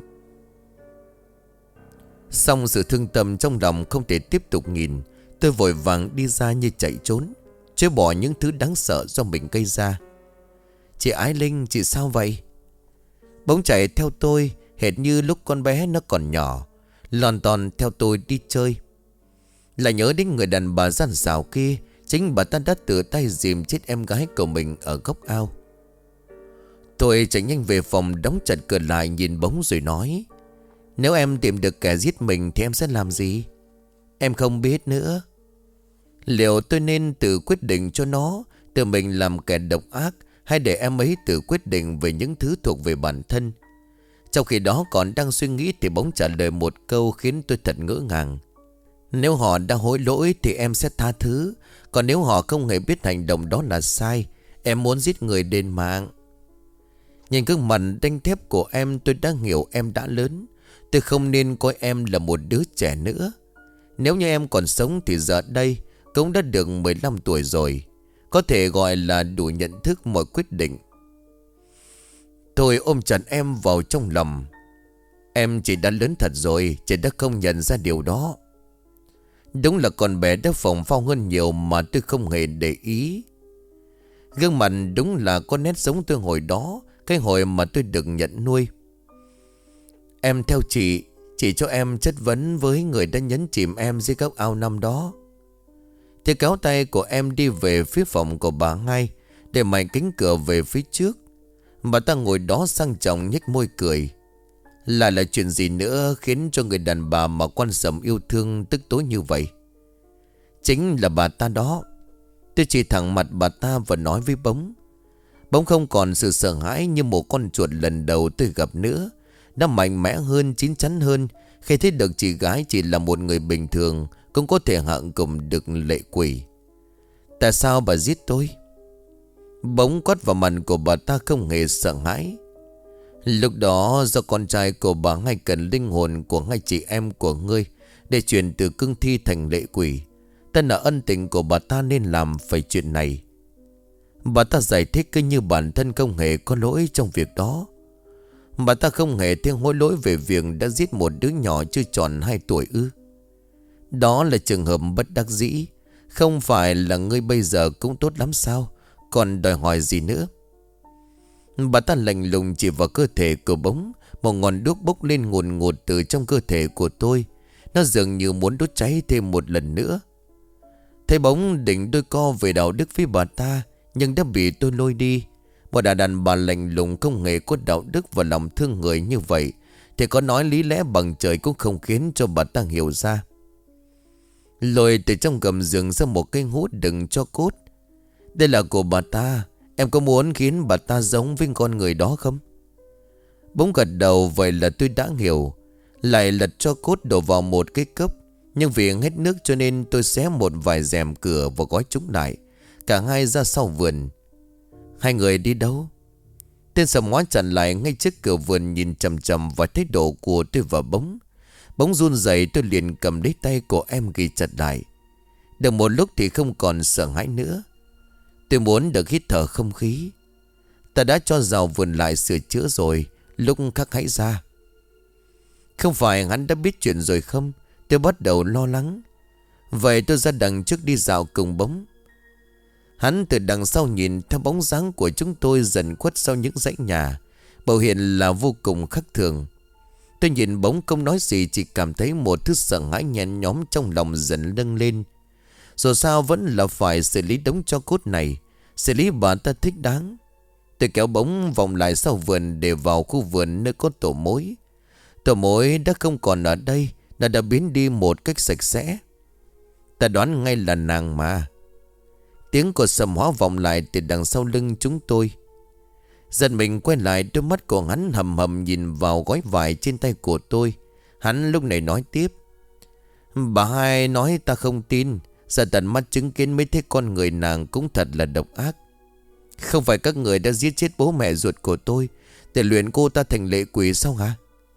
Xong sự thương tâm trong lòng không thể tiếp tục nhìn. Tôi vội vàng đi ra như chạy trốn, chối bỏ những thứ đáng sợ do mình gây ra. Chị Ái Linh, chị sao vậy? Bóng chạy theo tôi hệt như lúc con bé nó còn nhỏ, lòn tòn theo tôi đi chơi. Lại nhớ đến người đàn bà gian xảo kia. Chính bà ta đã tự tay dìm chết em gái của mình ở góc ao. Tôi chạy nhanh về phòng, đóng chặt cửa lại, nhìn Bóng rồi nói. Nếu em tìm được kẻ giết mình thì em sẽ làm gì? Em không biết nữa. Liệu tôi nên tự quyết định cho nó tự mình làm kẻ độc ác, hay để em ấy tự quyết định về những thứ thuộc về bản thân? Trong khi đó còn đang suy nghĩ thì Bóng trả lời một câu khiến tôi thật ngỡ ngàng. Nếu họ đã hối lỗi thì em sẽ tha thứ. Còn nếu họ không hề biết hành động đó là sai, em muốn giết người đền mạng. Nhìn gương mặt đanh thép của em, tôi đã hiểu em đã lớn. Tôi không nên coi em là một đứa trẻ nữa. Nếu như em còn sống thì giờ đây cũng đã được mười lăm tuổi rồi, có thể gọi là đủ nhận thức mọi quyết định. Tôi ôm chặt em vào trong lòng. Em chỉ đã lớn thật rồi, chỉ đã không nhận ra điều đó. Đúng là con bé đã phồng phao hơn nhiều mà tôi không hề để ý. Gương mặt đúng là có nét giống tôi hồi đó, cái hồi mà tôi được nhận nuôi. Em theo chị, chỉ cho em chất vấn với người đã nhấn chìm em dưới góc ao năm đó. Thì kéo tay của em đi về phía phòng của bà Ngay, để mạnh cánh cửa về phía trước. Bà ta ngồi đó sang trọng nhếch môi cười. Lại là chuyện gì nữa khiến cho người đàn bà mà Quan Sầm yêu thương tức tối như vậy? Chính là bà ta đó. Tôi chỉ thẳng mặt bà ta và nói với Bóng. Bóng không còn sự sợ hãi như một con chuột lần đầu tôi gặp nữa. Nó mạnh mẽ hơn, chín chắn hơn khi thấy được chị gái chỉ là một người bình thường cũng có thể hạng cùng được lệ quỷ. Tại sao bà giết tôi? Bóng quát vào mặt của bà ta không hề sợ hãi. Lúc đó do con trai của bà Ngay cần linh hồn của hai chị em của ngươi để chuyển từ cương thi thành lệ quỷ. Ta là ân tình của bà ta nên làm phải chuyện này. Bà ta giải thích cứ như bản thân không hề có lỗi trong việc đó. Bà ta không hề thấy hối lỗi về việc đã giết một đứa nhỏ chưa tròn hai tuổi ư? Đó là trường hợp bất đắc dĩ. Không phải là ngươi bây giờ cũng tốt lắm sao? Còn đòi hỏi gì nữa? Bà ta lạnh lùng chỉ vào cơ thể của bóng. Một ngọn đuốc bốc lên ngùn ngụt từ trong cơ thể của tôi. Nó dường như muốn đốt cháy thêm một lần nữa. Thấy bóng định đôi co về đạo đức với bà ta, nhưng đã bị tôi lôi đi. Một đàn đàn bà lạnh lùng không hề có đạo đức và lòng thương người như vậy, thì có nói lý lẽ bằng trời cũng không khiến cho bà ta hiểu ra. Lôi từ trong gầm giường ra một cây hút đựng cho cốt. Đây là của bà ta. Em có muốn khiến bà ta giống với con người đó không? Bỗng gật đầu. Vậy là tôi đã hiểu. Lại lật cho cốt đổ vào một cái cốc. Nhưng vì hết nước cho nên tôi xé một vài rèm cửa và gói chúng lại. Cả hai ra sau vườn. Hai người đi đâu? Tên Sầm Ngó chặn lại ngay trước cửa vườn, nhìn chầm chầm vào thái độ của tôi và Bóng. Bóng run rẩy, tôi liền cầm lấy tay của em ghi chặt lại. Được một lúc thì không còn sợ hãi nữa. Tôi muốn được hít thở không khí. Ta đã cho rào vườn lại sửa chữa rồi, lúc khác hãy ra. Không phải hắn đã biết chuyện rồi không? Tôi bắt đầu lo lắng. Vậy tôi ra đằng trước đi dạo cùng Bóng. Hắn từ đằng sau nhìn theo bóng dáng của chúng tôi dần khuất sau những dãy nhà. Biểu hiện là vô cùng khác thường. Tôi nhìn Bóng không nói gì, chỉ cảm thấy một thứ sợ hãi nhen nhóm trong lòng dần nâng lên. Dù sao vẫn là phải xử lý đống tro cốt này, xử lý bà ta thích đáng. Tôi kéo Bóng vòng lại sau vườn để vào khu vườn nơi có tổ mối. Tổ mối đã không còn ở đây, nó đã biến đi một cách sạch sẽ. Ta đoán ngay là nàng mà. Tiếng của Sầm Hóa vọng lại từ đằng sau lưng chúng tôi. Giật mình quay lại, đôi mắt của hắn hầm hầm nhìn vào gói vải trên tay của tôi. Hắn lúc này nói tiếp. Bà hai nói ta không tin. Giờ tận mắt chứng kiến mới thấy con người nàng cũng thật là độc ác. Không phải các người đã giết chết bố mẹ ruột của tôi để luyện cô ta thành lệ quỷ sao hả?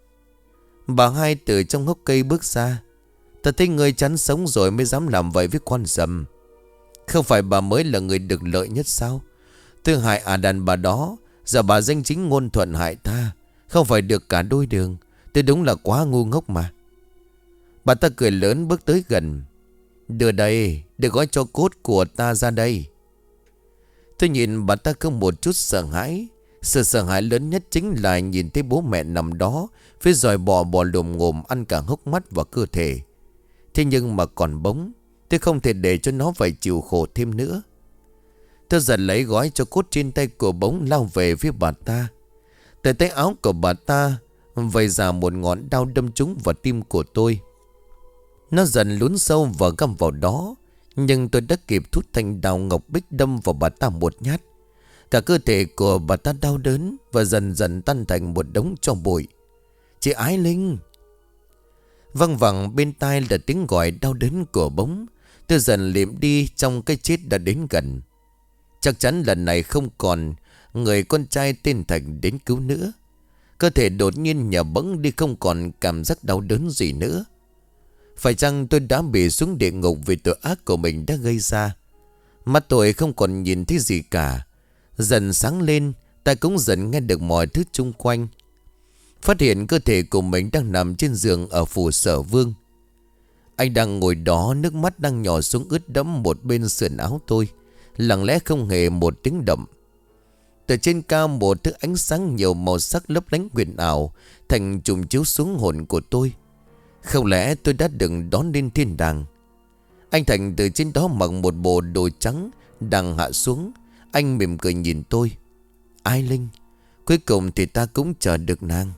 Bà hai từ trong hốc cây bước ra. Ta thấy người chán sống rồi mới dám làm vậy với con Sầm. Không phải bà mới là người được lợi nhất sao? Tôi hại à đàn bà đó, giờ bà danh chính ngôn thuận hại ta. Không phải được cả đôi đường. Tôi đúng là quá ngu ngốc mà. Bà ta cười lớn bước tới gần. Đưa đây, để gói cho cốt của ta ra đây. Tôi nhìn bà ta không một chút sợ hãi. Sự sợ hãi lớn nhất chính là nhìn thấy bố mẹ nằm đó, với dòi bò bò lồm ngồm ăn cả hốc mắt và cơ thể. Thế nhưng mà còn Bóng, tôi không thể để cho nó phải chịu khổ thêm nữa. Tôi giật lấy gói cho cốt trên tay của Bóng lao về phía bà ta. Từ tay áo của bà ta vầy ra một ngọn đao đâm trúng vào tim của tôi. Nó dần lún sâu và găm vào đó. Nhưng tôi đã kịp thút thanh đao ngọc bích đâm vào bà ta một nhát. Cả cơ thể của bà ta đau đớn và dần dần tan thành một đống tro bụi. Chị Ái Linh! Văng vẳng bên tai là tiếng gọi đau đớn của Bóng. Tôi dần liệm đi trong cái chết đã đến gần. Chắc chắn lần này không còn người con trai tên Thành đến cứu nữa. Cơ thể đột nhiên nhà bẫng đi, không còn cảm giác đau đớn gì nữa. Phải chăng tôi đã bị xuống địa ngục vì tội ác của mình đã gây ra? Mắt tôi không còn nhìn thấy gì cả. Dần sáng lên, ta cũng dần nghe được mọi thứ chung quanh. Phát hiện cơ thể của mình đang nằm trên giường ở phủ Sở Vương. Anh đang ngồi đó, nước mắt đang nhỏ xuống ướt đẫm một bên sườn áo tôi, lặng lẽ không hề một tiếng động. Từ trên cao một thứ ánh sáng nhiều màu sắc lấp lánh huyền ảo thành trùm chiếu xuống hồn của tôi. Không lẽ tôi đã đừng đón lên thiên đàng? Anh Thành từ trên đó mặc một bộ đồ trắng đang hạ xuống. Anh mỉm cười nhìn tôi. Ái Linh, cuối cùng thì ta cũng chờ được nàng.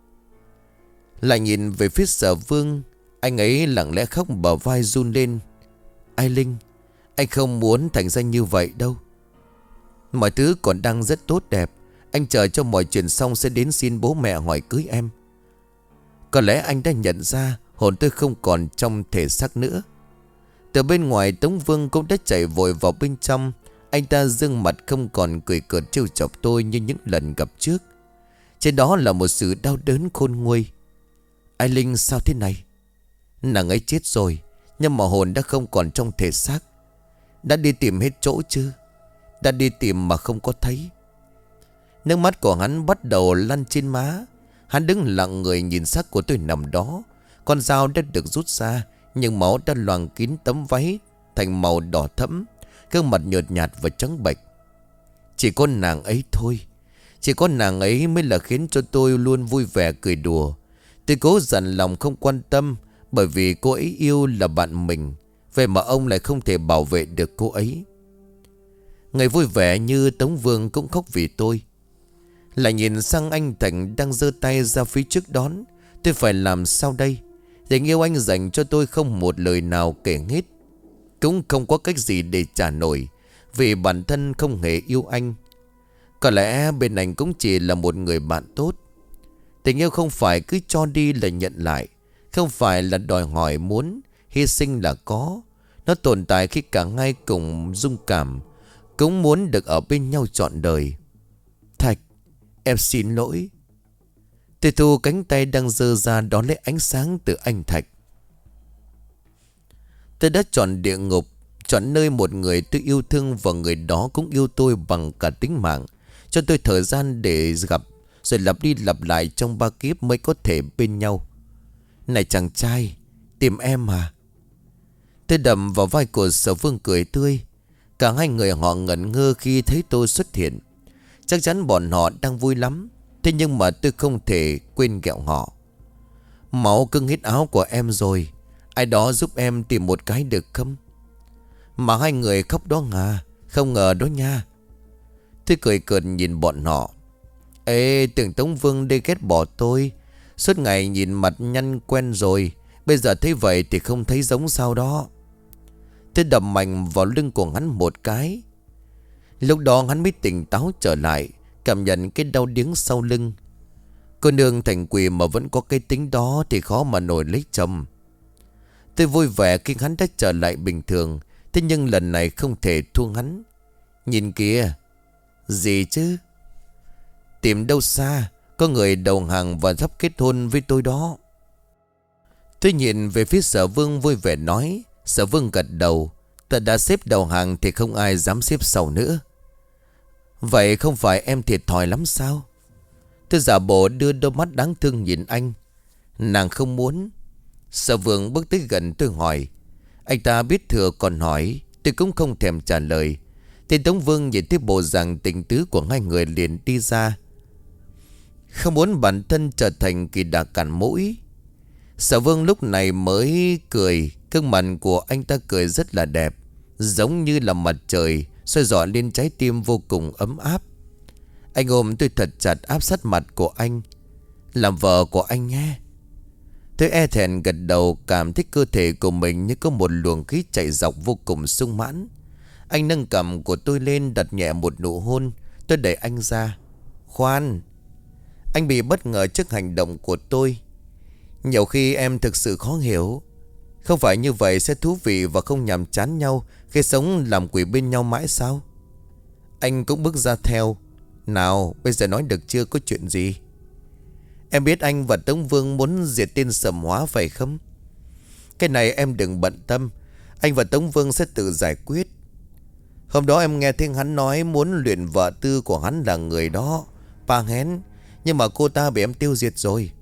Lại nhìn về phía Sở Vương. Anh ấy lặng lẽ khóc, bờ vai run lên. Ái Linh, anh không muốn thành ra như vậy đâu. Mọi thứ còn đang rất tốt đẹp. Anh chờ cho mọi chuyện xong sẽ đến xin bố mẹ hỏi cưới em. Có lẽ anh đã nhận ra hồn tôi không còn trong thể xác nữa. Từ bên ngoài, Tống Vương cũng đã chạy vội vào bên trong. Anh ta dương mặt không còn cười cợt trêu chọc tôi như những lần gặp trước. Trên đó là một sự đau đớn khôn nguôi. Ai Linh, sao thế này? Nàng ấy chết rồi, nhưng mà hồn đã không còn trong thể xác. Đã đi tìm hết chỗ chưa? Đã đi tìm mà không có thấy. Nước mắt của hắn bắt đầu lăn trên má. Hắn đứng lặng người nhìn xác của tôi nằm đó. Con dao đã được rút ra, Nhưng máu đã loang kín tấm váy thành màu đỏ thẫm, gương mặt nhợt nhạt và trắng bệch. Chỉ có nàng ấy thôi, chỉ có nàng ấy mới là khiến cho tôi luôn vui vẻ cười đùa. Tôi cố dặn lòng không quan tâm, bởi vì cô ấy yêu là bạn mình. Vậy mà ông lại không thể bảo vệ được cô ấy. Người vui vẻ như Tống Vương cũng khóc vì tôi. Lại nhìn sang anh Thành đang giơ tay ra phía trước đón. Tôi phải làm sao đây? Tình yêu anh dành cho tôi không một lời nào kể hết. Cũng không có cách gì để trả nổi, vì bản thân không hề yêu anh. Có lẽ bên anh cũng chỉ là một người bạn tốt. Tình yêu không phải cứ cho đi là nhận lại, không phải là đòi hỏi muốn, hy sinh là có. Nó tồn tại khi cả hai cùng dung cảm, cũng muốn được ở bên nhau trọn đời. Thạch, em xin lỗi. Tôi thu cánh tay đang giơ ra đón lấy ánh sáng từ anh Thạch. Tôi đã chọn địa ngục, chọn nơi một người tôi yêu thương và người đó cũng yêu tôi bằng cả tính mạng. Cho tôi thời gian để gặp, rồi lặp đi lặp lại trong ba kiếp mới có thể bên nhau. Này chàng trai, tìm em à? Tôi đầm vào vai của Sở Vương cười tươi. Cả hai người họ ngẩn ngơ khi thấy tôi xuất hiện. Chắc chắn bọn họ đang vui lắm. Thế nhưng mà tôi không thể quên ghẹo họ. Máu cưng hít áo của em rồi, ai đó giúp em tìm một cái được không? Mà hai người khóc đó à? Không ngờ đó nha. Tôi cười cợt nhìn bọn họ. Ê, tưởng Tống Vương đây ghét bỏ tôi. Suốt ngày nhìn mặt nhăn quen rồi, bây giờ thấy vậy thì không thấy giống sao đó. Tôi đập mạnh vào lưng của hắn một cái. Lúc đó hắn mới tỉnh táo trở lại, cảm nhận cái đau điếng sau lưng. Cô nương thành quỷ mà vẫn có cái tính đó thì khó mà nổi lấy chồng. Tôi vui vẻ khi hắn đã trở lại bình thường. Thế nhưng lần này không thể thua hắn. Nhìn kìa. Gì chứ? Tìm đâu xa, có người đầu hàng và sắp kết hôn với tôi đó. Tôi nhìn về phía Sở Vương vui vẻ nói. Sở Vương gật đầu. Ta đã xếp đầu hàng thì không ai dám xếp sau nữa. Vậy không phải em thiệt thòi lắm sao? Tôi giả bộ đưa đôi mắt đáng thương nhìn anh. Nàng không muốn. Sở Vương bước tới gần tôi hỏi. Anh ta biết thừa còn hỏi. Tôi cũng không thèm trả lời. Tên Tống Vương nhìn thấy bộ dạng tình tứ của hai người liền đi ra. Không muốn bản thân trở thành kỳ đà cản mũi. Sở Vương lúc này mới cười. Gương mặt của anh ta cười rất là đẹp, giống như là mặt trời soi rọi lên trái tim vô cùng ấm áp. Anh ôm tôi thật chặt áp sát mặt của anh. Làm vợ của anh nhé. Tôi e thẹn gật đầu, cảm thấy cơ thể của mình như có một luồng khí chạy dọc vô cùng sung mãn. Anh nâng cằm của tôi lên, đặt nhẹ một nụ hôn. Tôi đẩy anh ra. Khoan. Anh bị bất ngờ trước hành động của tôi. Nhiều khi em thực sự khó hiểu. Không phải như vậy sẽ thú vị và không nhàm chán nhau khi sống làm quỷ bên nhau mãi sao? Anh cũng bước ra theo. Nào, bây giờ nói được chưa, có chuyện gì? Em biết anh và Tống Vương muốn diệt tên Sầm Hóa phải không? Cái này em đừng bận tâm. Anh và Tống Vương sẽ tự giải quyết. Hôm đó em nghe听hắn nói muốn luyện vợ tư của hắn là người đó, Pa Hén. Nhưng mà cô ta bị em tiêu diệt rồi,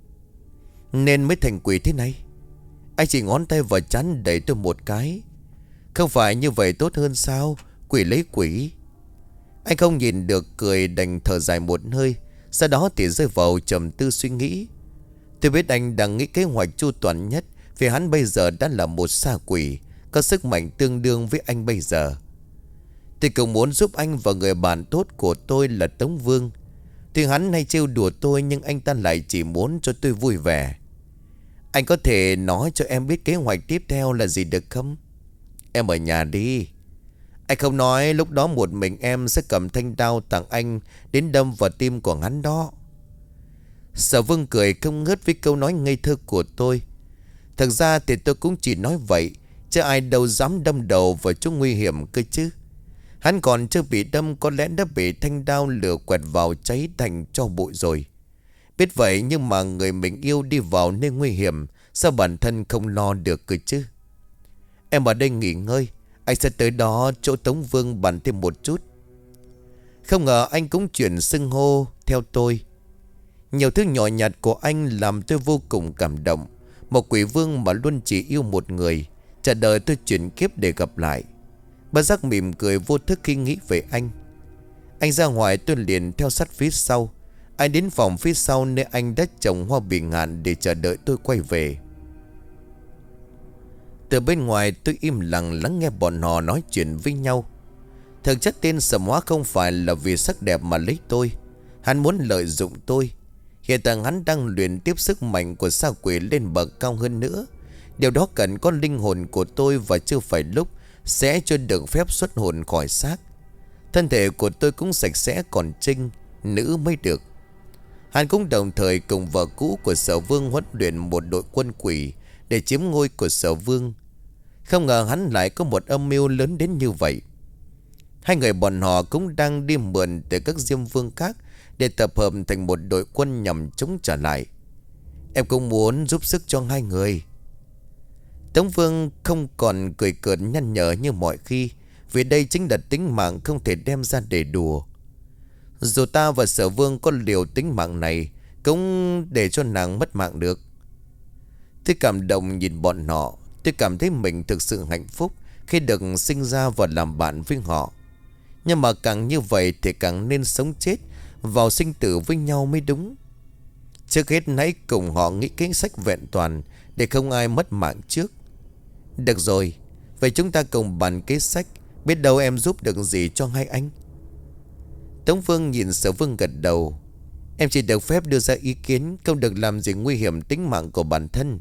nên mới thành quỷ thế này. Anh chỉ ngón tay vào trán đẩy tôi một cái. Không phải như vậy tốt hơn sao? Quỷ lấy quỷ. Anh không nhìn được, cười đành thở dài một hơi. Sau đó thì rơi vào trầm tư suy nghĩ. Tôi biết anh đang nghĩ kế hoạch chu toàn nhất, vì hắn bây giờ đã là một sa quỷ, có sức mạnh tương đương với anh bây giờ. Tôi cũng muốn giúp anh và người bạn tốt của tôi là Tống Vương. Tuy hắn hay trêu đùa tôi, nhưng anh ta lại chỉ muốn cho tôi vui vẻ. Anh có thể nói cho em biết kế hoạch tiếp theo là gì được không? Em ở nhà đi. Anh không nói lúc đó một mình em sẽ cầm thanh đao tặng anh đến đâm vào tim của hắn đó. Sở Vương cười không ngớt với câu nói ngây thơ của tôi. Thật ra thì tôi cũng chỉ nói vậy, chứ ai đâu dám đâm đầu vào chỗ nguy hiểm cơ chứ. Hắn còn chưa bị đâm có lẽ đã bị thanh đao lửa quẹt vào cháy thành tro bụi rồi. Biết vậy nhưng mà người mình yêu đi vào nơi nguy hiểm, sao bản thân không lo được cơ chứ? Em ở đây nghỉ ngơi, anh sẽ tới đó chỗ Tống Vương bàn thêm một chút. Không ngờ anh cũng chuyển xưng hô theo tôi. Nhiều thứ nhỏ nhặt của anh làm tôi vô cùng cảm động. Một quỷ vương mà luôn chỉ yêu một người, trả đời tôi chuyển kiếp để gặp lại. Bất giác mỉm cười vô thức khi nghĩ về anh. Anh ra ngoài tôi liền theo sát phía sau. Anh đến phòng phía sau nơi anh đã trồng hoa bỉ ngạn để chờ đợi tôi quay về. Từ bên ngoài tôi im lặng lắng nghe bọn họ nói chuyện với nhau. Thực chất tên Sầm Hóa không phải là vì sắc đẹp mà lấy tôi. Hắn muốn lợi dụng tôi. Hiện tại hắn đang luyện tiếp sức mạnh của sa quỷ lên bậc cao hơn nữa. Điều đó cần có linh hồn của tôi, và chưa phải lúc sẽ cho được phép xuất hồn khỏi xác. Thân thể của tôi cũng sạch sẽ còn trinh nữ mới được. Hắn cũng đồng thời cùng vợ cũ của Sở Vương huấn luyện một đội quân quỷ để chiếm ngôi của Sở Vương. Không ngờ hắn lại có một âm mưu lớn đến như vậy. Hai người bọn họ cũng đang đi mượn từ các diêm vương khác để tập hợp thành một đội quân nhằm chống trả lại. Em cũng muốn giúp sức cho hai người. Tống Vương không còn cười cợt nhăn nhở như mọi khi, vì đây chính là tính mạng không thể đem ra để đùa. Dù ta và Sở Vương có liều tính mạng này, cũng để cho nàng mất mạng được. Tôi cảm động nhìn bọn họ. Tôi cảm thấy mình thực sự hạnh phúc khi được sinh ra và làm bạn với họ. Nhưng mà càng như vậy thì càng nên sống chết vào sinh tử với nhau mới đúng. Trước hết hãy cùng họ nghĩ kế sách vẹn toàn để không ai mất mạng trước. Được rồi, vậy chúng ta cùng bàn kế sách. Biết đâu em giúp được gì cho hai anh. Tống Vương nhìn Sở Vương gật đầu. Em chỉ được phép đưa ra ý kiến, không được làm gì nguy hiểm tính mạng của bản thân.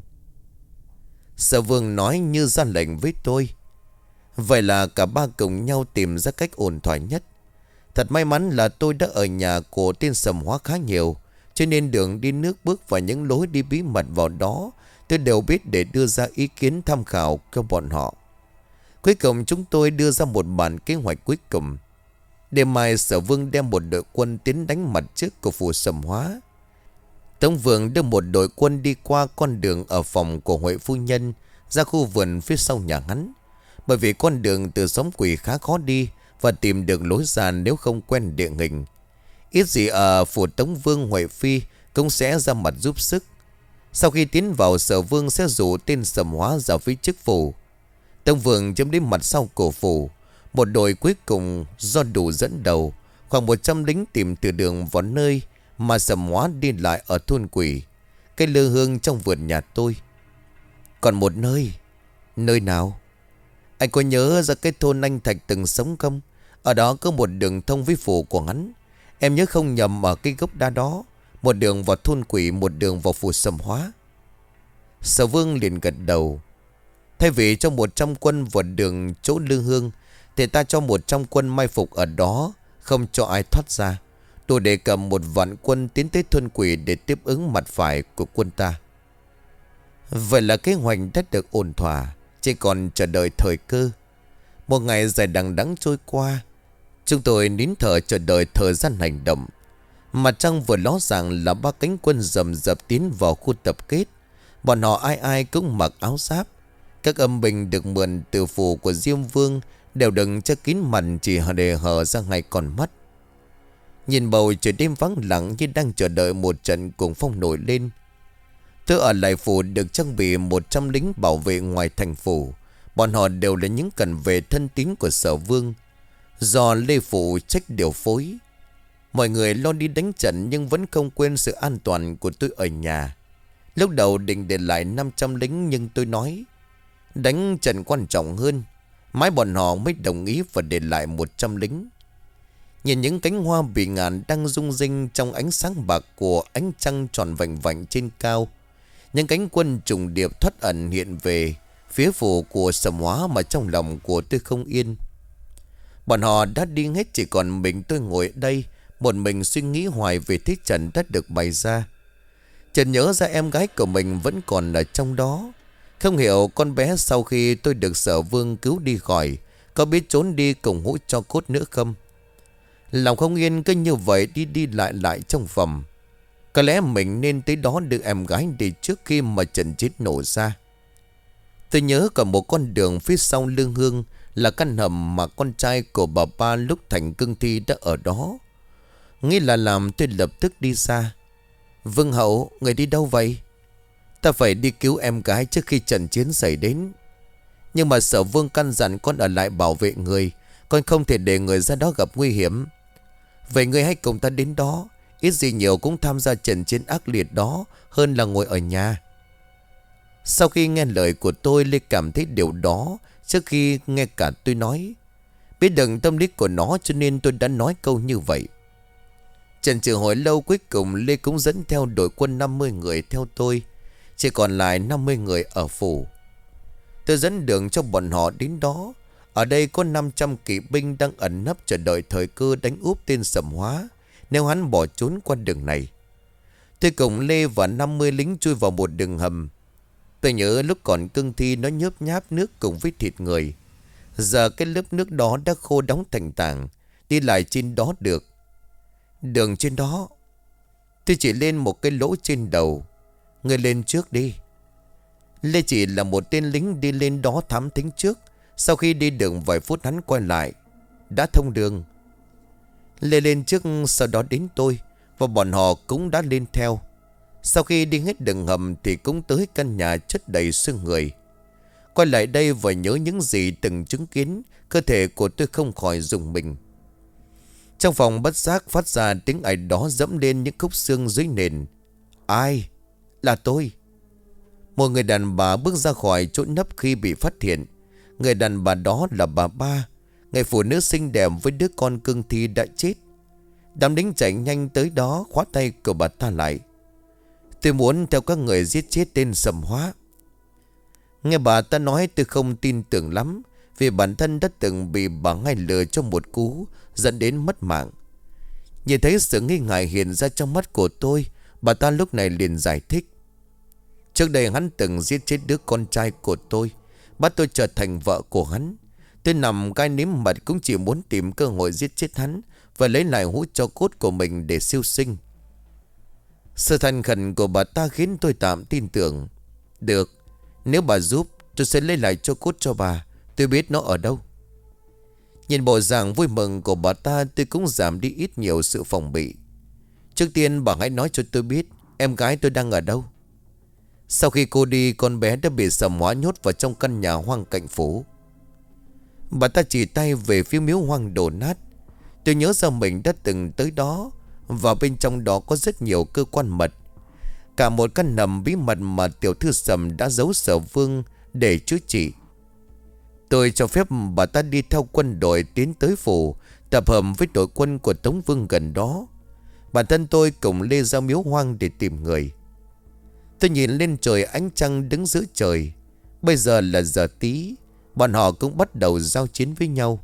Sở Vương nói như ra lệnh với tôi. Vậy là cả ba cùng nhau tìm ra cách ổn thỏa nhất. Thật may mắn là tôi đã ở nhà của tên Sầm Hóa khá nhiều, cho nên đường đi nước bước và những lối đi bí mật vào đó tôi đều biết để đưa ra ý kiến tham khảo cho bọn họ. Cuối cùng chúng tôi đưa ra một bản kế hoạch cuối cùng. Đêm mai Sở Vương đem một đội quân tiến đánh mặt trước của phủ Sầm Hóa. Tống Vương đưa một đội quân đi qua con đường ở phòng của Huệ phu nhân ra khu vườn phía sau nhà hắn. Bởi vì con đường từ xóm quỷ khá khó đi và tìm được lối ra nếu không quen địa hình. Ít gì ở phủ Tống Vương Huệ Phi cũng sẽ ra mặt giúp sức. Sau khi tiến vào, Sở Vương sẽ rủ tên Sầm Hóa ra phía trước phủ. Tống Vương chấm đến mặt sau cổ phủ. Một đội cuối cùng do đủ dẫn đầu, khoảng một trăm lính tìm từ đường vào nơi mà Sầm Hóa đi lại ở thôn quỷ, cây lư hương trong vườn nhà tôi. Còn một nơi. Nơi nào? Anh có nhớ ra cái thôn anh Thạch từng sống không? Ở đó có một đường thông với phủ của hắn. Em nhớ không nhầm ở cái gốc đa đó. Một đường vào thôn quỷ, một đường vào phủ Sầm Hóa. Sở Vương liền gật đầu. Thay vì cho một trăm quân vào đường chỗ lư hương, thì ta cho một trăm quân mai phục ở đó, không cho ai thoát ra, đủ để cầm một vạn quân tiến tới thôn quỷ để tiếp ứng mặt phải của quân ta. Vậy là kế hoạch đã được ổn thỏa, chỉ còn chờ đợi thời cơ. Một ngày dài đằng đẵng trôi qua, chúng tôi nín thở chờ đợi thời gian hành động. Mặt trăng vừa ló dạng là ba cánh quân rầm rập tiến vào khu tập kết. Bọn họ ai ai cũng mặc áo giáp. Các âm binh được mượn từ phủ của Diêm Vương đều đừng cho kín mặt, chỉ để hở ra ngay con mắt. Nhìn bầu trời đêm vắng lặng như đang chờ đợi một trận cuồng phong nổi lên. Tôi ở lại phủ được trang bị một trăm lính bảo vệ ngoài thành phủ. Bọn họ đều là những cận vệ thân tín của Sở Vương, do Lê Phụ trách điều phối. Mọi người lo đi đánh trận nhưng vẫn không quên sự an toàn của tôi ở nhà. Lúc đầu định để lại năm trăm lính, nhưng tôi nói đánh trận quan trọng hơn. Mãi bọn họ mới đồng ý và để lại một trăm lính. Nhìn những cánh hoa bỉ ngạn đang rung rinh trong ánh sáng bạc của ánh trăng tròn vành vạnh trên cao. Những cánh quân trùng điệp thoát ẩn hiện về phía phủ của Sầm Hóa, mà trong lòng của tôi không yên. Bọn họ đã đi hết, chỉ còn mình tôi ngồi đây, một mình suy nghĩ hoài về thế trận đã được bày ra. Chợt nhớ ra em gái của mình vẫn còn ở trong đó. Không hiểu con bé sau khi tôi được Sở Vương cứu đi khỏi có biết trốn đi cùng hũ cho cốt nữa không? Lòng không yên cứ như vậy đi đi lại lại trong phòng. Có lẽ mình nên tới đó đưa em gái đi trước khi mà trận chết nổ ra. Tôi nhớ còn một con đường phía sau lương hương là căn hầm mà con trai của bà ba lúc thành cương thi đã ở đó. Nghĩ là làm, tôi lập tức đi ra. Vương hậu, người đi đâu vậy? Ta phải đi cứu em gái trước khi trận chiến xảy đến. Nhưng mà Sở Vương căn dặn con ở lại bảo vệ người. Con không thể để người ra đó gặp nguy hiểm. Vậy người hãy cùng ta đến đó. Ít gì nhiều cũng tham gia trận chiến ác liệt đó hơn là ngồi ở nhà. Sau khi nghe lời của tôi, Lê cảm thấy điều đó trước khi nghe cả tôi nói. Biết được tâm lý của nó cho nên tôi đã nói câu như vậy. Chần chừ hồi lâu, cuối cùng Lê cũng dẫn theo đội quân năm mươi người theo tôi. Chỉ còn lại năm mươi người ở phủ. Tôi dẫn đường cho bọn họ đến đó. Ở đây có năm trăm kỵ binh đang ẩn nấp chờ đợi thời cơ đánh úp tên Sầm Hóa nếu hắn bỏ trốn qua đường này. Tôi cùng Lê và năm mươi lính chui vào một đường hầm. Tôi nhớ lúc còn cương thi nó nhớp nháp nước cùng với thịt người. Giờ cái lớp nước đó đã khô đóng thành tảng. Đi lại trên đó được. Đường trên đó. Tôi chỉ lên một cái lỗ trên đầu. Ngươi lên trước đi. Lê chỉ là một tên lính đi lên đó thám thính trước. Sau khi đi đường vài phút hắn quay lại. Đã thông đường. Lê lên trước, sau đó đến tôi. Và bọn họ cũng đã lên theo. Sau khi đi hết đường hầm thì cũng tới căn nhà chất đầy xương người. Quay lại đây và nhớ những gì từng chứng kiến, cơ thể của tôi không khỏi rùng mình. Trong phòng bất giác phát ra tiếng ai đó dẫm lên những khúc xương dưới nền. Ai? Là tôi. Một người đàn bà bước ra khỏi chỗ nấp khi bị phát hiện. Người đàn bà đó là bà Ba, người phụ nữ xinh đẹp với đứa con cưng thi đã chết. Đám lính chạy nhanh tới đó khóa tay của bà ta lại. Tôi muốn theo các người giết chết tên Sầm Hóa. Nghe bà ta nói tôi không tin tưởng lắm, vì bản thân đã từng bị bà ngay lừa cho một cú, dẫn đến mất mạng. Nhìn thấy sự nghi ngại hiện ra trong mắt của tôi, bà ta lúc này liền giải thích. Trước đây hắn từng giết chết đứa con trai của tôi, bắt tôi trở thành vợ của hắn. Tôi nằm gai nếm mật cũng chỉ muốn tìm cơ hội giết chết hắn và lấy lại hũ tro cốt của mình để siêu sinh. Sự thành khẩn của bà ta khiến tôi tạm tin tưởng. Được, nếu bà giúp, tôi sẽ lấy lại tro cốt cho bà. Tôi biết nó ở đâu. Nhìn bộ dạng vui mừng của bà ta, tôi cũng giảm đi ít nhiều sự phòng bị. Trước tiên bà hãy nói cho tôi biết em gái tôi đang ở đâu. Sau khi cô đi, con bé đã bị Sầm Hóa nhốt vào trong căn nhà hoang cạnh phố. Bà ta chỉ tay về phía miếu hoang đổ nát. Tôi nhớ ra mình đã từng tới đó. Và bên trong đó có rất nhiều cơ quan mật. Cả một căn nầm bí mật mà tiểu thư Sầm đã giấu Sở Vương để chữa trị. Tôi cho phép bà ta đi theo quân đội tiến tới phủ, tập hợp với đội quân của Tống Vương gần đó. Bản thân tôi cùng Lê ra miếu hoang để tìm người. Tôi nhìn lên trời, ánh trăng đứng giữa trời. Bây giờ là giờ tí. Bọn họ cũng bắt đầu giao chiến với nhau.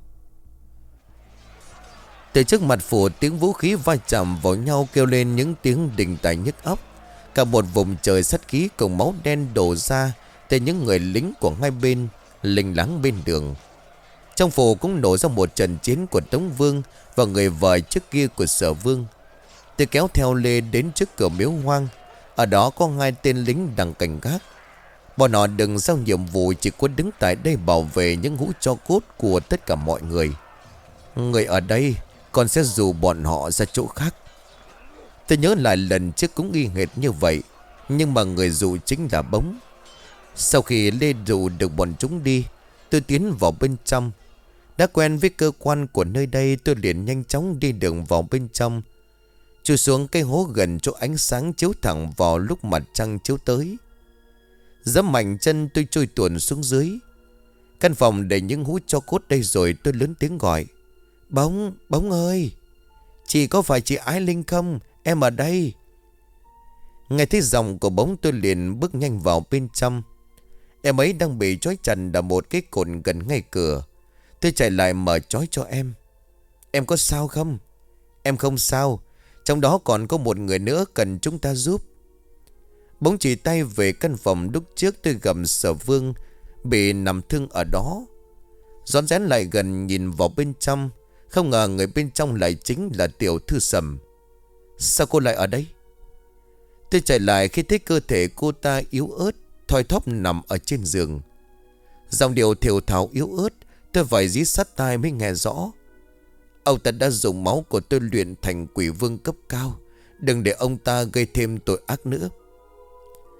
Từ trước mặt phủ, tiếng vũ khí va chạm vào nhau kêu lên những tiếng đình tài nhức óc. Cả một vùng trời sắt khí cùng máu đen đổ ra từ những người lính của hai bên lình láng bên đường. Trong phủ cũng nổ ra một trận chiến của Tống Vương và người vợ trước kia của Sở Vương. Tôi kéo theo Lê đến trước cửa miếu hoang. Ở đó có hai tên lính đang cảnh gác. Bọn họ đừng giao nhiệm vụ, chỉ có đứng tại đây bảo vệ những hũ tro cốt của tất cả mọi người. Người ở đây, con sẽ dụ bọn họ ra chỗ khác. Tôi nhớ lại lần trước cũng y hệt như vậy, nhưng mà người dụ chính là Bóng. Sau khi Lê dụ được bọn chúng đi, tôi tiến vào bên trong. Đã quen với cơ quan của nơi đây, tôi liền nhanh chóng đi đường vào bên trong, chui xuống cái hố gần chỗ ánh sáng chiếu thẳng vào lúc mặt trăng chiếu tới. Giẫm mạnh chân tôi trôi tuồn xuống dưới. Căn phòng đầy những hũ tro cốt đây rồi. Tôi lớn tiếng gọi. Bóng, Bóng ơi, chị có phải chị Ái Linh không? Em ở đây. Nghe thấy giọng của Bóng, tôi liền bước nhanh vào bên trong. Em ấy đang bị trói chặt ở một cái cột gần ngay cửa. Tôi chạy lại mở trói cho em. Em có sao không? Em không sao. Trong đó còn có một người nữa cần chúng ta giúp. Bóng chỉ tay về căn phòng lúc trước tôi gặp Sở Vương bị nằm thương ở đó. Rón rén lại gần nhìn vào bên trong. Không ngờ người bên trong lại chính là tiểu thư Sầm. Sao cô lại ở đây? Tôi chạy lại khi thấy cơ thể cô ta yếu ớt, thoi thóp nằm ở trên giường. Dòng điệu thều thào yếu ớt tôi phải dí sát tai mới nghe rõ. Ông ta đã dùng máu của tôi luyện thành quỷ vương cấp cao. Đừng để ông ta gây thêm tội ác nữa.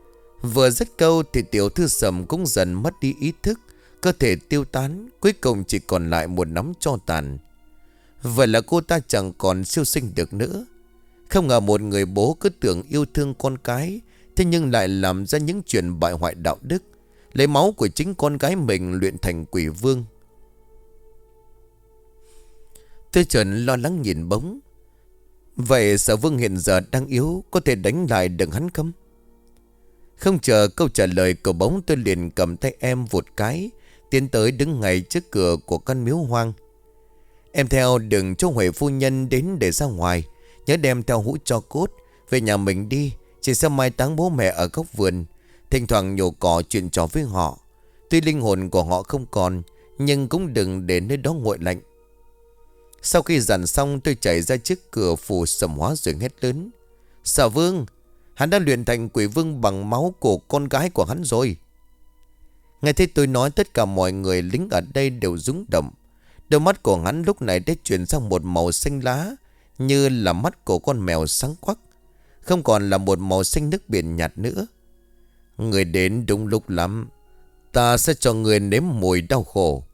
Vừa dứt câu thì tiểu thư Sầm cũng dần mất đi ý thức, cơ thể tiêu tán, cuối cùng chỉ còn lại một nắm tro tàn. Vậy là cô ta chẳng còn siêu sinh được nữa. Không ngờ một người bố cứ tưởng yêu thương con cái, thế nhưng lại làm ra những chuyện bại hoại đạo đức, lấy máu của chính con gái mình luyện thành quỷ vương. Tôi Trần lo lắng nhìn bóng. Vậy Sở Vương hiện giờ đang yếu, có thể đánh lại được hắn không? Không chờ câu trả lời của bóng, tôi liền cầm tay em vụt cái, tiến tới đứng ngay trước cửa của căn miếu hoang. Em theo đường cho Huệ phu nhân đến để ra ngoài, nhớ đem theo hũ tro cốt về nhà mình đi. Chỉ sẽ mai táng bố mẹ ở góc vườn, thỉnh thoảng nhổ cỏ chuyện trò với họ. Tuy linh hồn của họ không còn, nhưng cũng đừng để nơi đó nguội lạnh. Sau khi dặn xong, tôi chạy ra trước cửa phủ Sầm Hóa rồi hét lớn: Sở Vương, hắn đã luyện thành quỷ vương bằng máu của con gái của hắn rồi. Nghe thấy tôi nói, tất cả mọi người lính ở đây đều rúng động. Đôi mắt của hắn lúc này đã chuyển sang một màu xanh lá, như là mắt của con mèo sáng quắc, không còn là một màu xanh nước biển nhạt nữa. Người đến đúng lúc lắm, ta sẽ cho người nếm mùi đau khổ.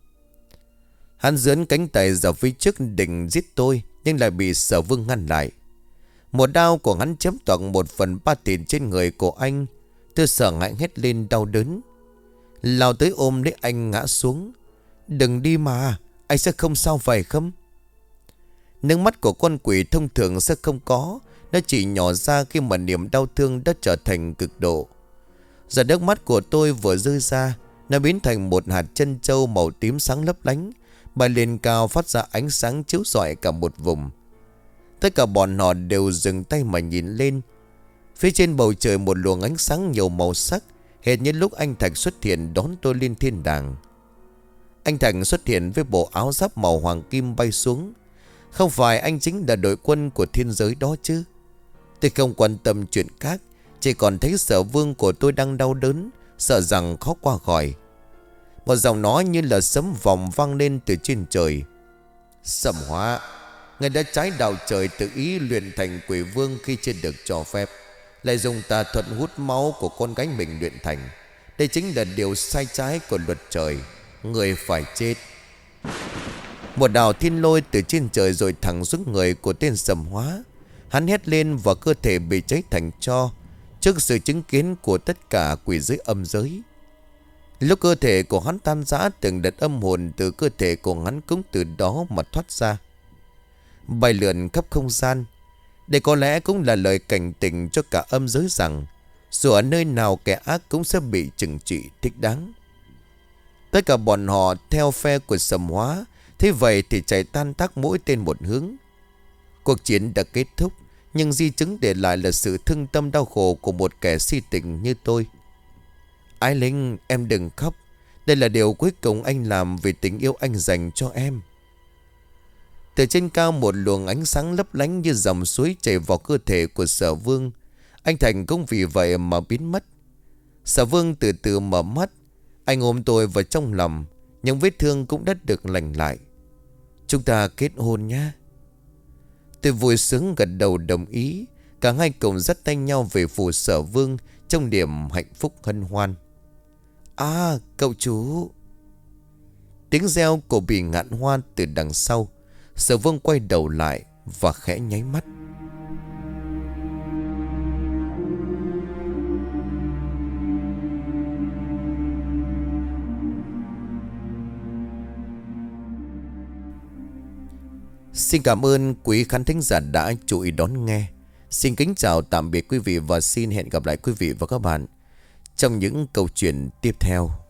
Hắn giương cánh tay ra phía trước định giết tôi, nhưng lại bị Sở Vương ngăn lại. Một đao của hắn chém toạc một phần ba thịt trên người của anh. Tôi sợ hãi hét lên đau đớn, lao tới ôm lấy anh ngã xuống. Đừng đi mà, anh sẽ không sao phải không? Nước mắt của con quỷ thông thường sẽ không có, nó chỉ nhỏ ra khi mà niềm đau thương đã trở thành cực độ. Giờ nước mắt của tôi vừa rơi ra, nó biến thành một hạt trân châu màu tím sáng lấp lánh, bay lên cao phát ra ánh sáng chiếu rọi cả một vùng. Tất cả bọn họ đều dừng tay mà nhìn lên. Phía trên bầu trời một luồng ánh sáng nhiều màu sắc, hệt như lúc anh Thạch xuất hiện đón tôi lên thiên đàng. Anh Thạch xuất hiện với bộ áo giáp màu hoàng kim bay xuống. Không phải anh chính là đội quân của thiên giới đó chứ? Tôi không quan tâm chuyện khác, chỉ còn thấy Sở Vương của tôi đang đau đớn, sợ rằng khó qua khỏi. Một giọng nói như là sấm vòng vang lên từ trên trời: Sầm Hóa, người đã trái đạo trời tự ý luyện thành quỷ vương khi chưa được cho phép, lại dùng tà thuật hút máu của con gái mình luyện thành. Đây chính là điều sai trái của luật trời, người phải chết. Một đạo thiên lôi từ trên trời rồi thẳng xuống người của tên Sầm Hóa. Hắn hét lên và cơ thể bị cháy thành tro, trước sự chứng kiến của tất cả quỷ giới âm giới. Lúc cơ thể của hắn tan rã, từng đợt âm hồn từ cơ thể của hắn cũng từ đó mà thoát ra, bay lượn khắp không gian. Đây có lẽ cũng là lời cảnh tỉnh cho cả âm giới rằng dù ở nơi nào kẻ ác cũng sẽ bị trừng trị thích đáng. Tất cả bọn họ theo phe của Sầm Hóa, thế vậy thì chạy tan tác mỗi tên một hướng. Cuộc chiến đã kết thúc, nhưng di chứng để lại là sự thương tâm đau khổ của một kẻ si tình như tôi. Ái Linh, em đừng khóc. Đây là điều cuối cùng anh làm vì tình yêu anh dành cho em. Từ trên cao một luồng ánh sáng lấp lánh như dòng suối chảy vào cơ thể của Sở Vương. Anh Thành cũng vì vậy mà biến mất. Sở Vương từ từ mở mắt. Anh ôm tôi vào trong lòng, những vết thương cũng đã được lành lại. Chúng ta kết hôn nhé. Tôi vui sướng gật đầu đồng ý. Cả hai cùng dắt tay nhau về phủ Sở Vương trong niềm hạnh phúc hân hoan. À, cậu chú. Tiếng reo của bì ngạn hoa từ đằng sau. Sở Vương quay đầu lại và khẽ nháy mắt. Xin cảm ơn quý khán thính giả đã chú ý đón nghe. Xin kính chào tạm biệt quý vị và xin hẹn gặp lại quý vị và các bạn trong những câu chuyện tiếp theo.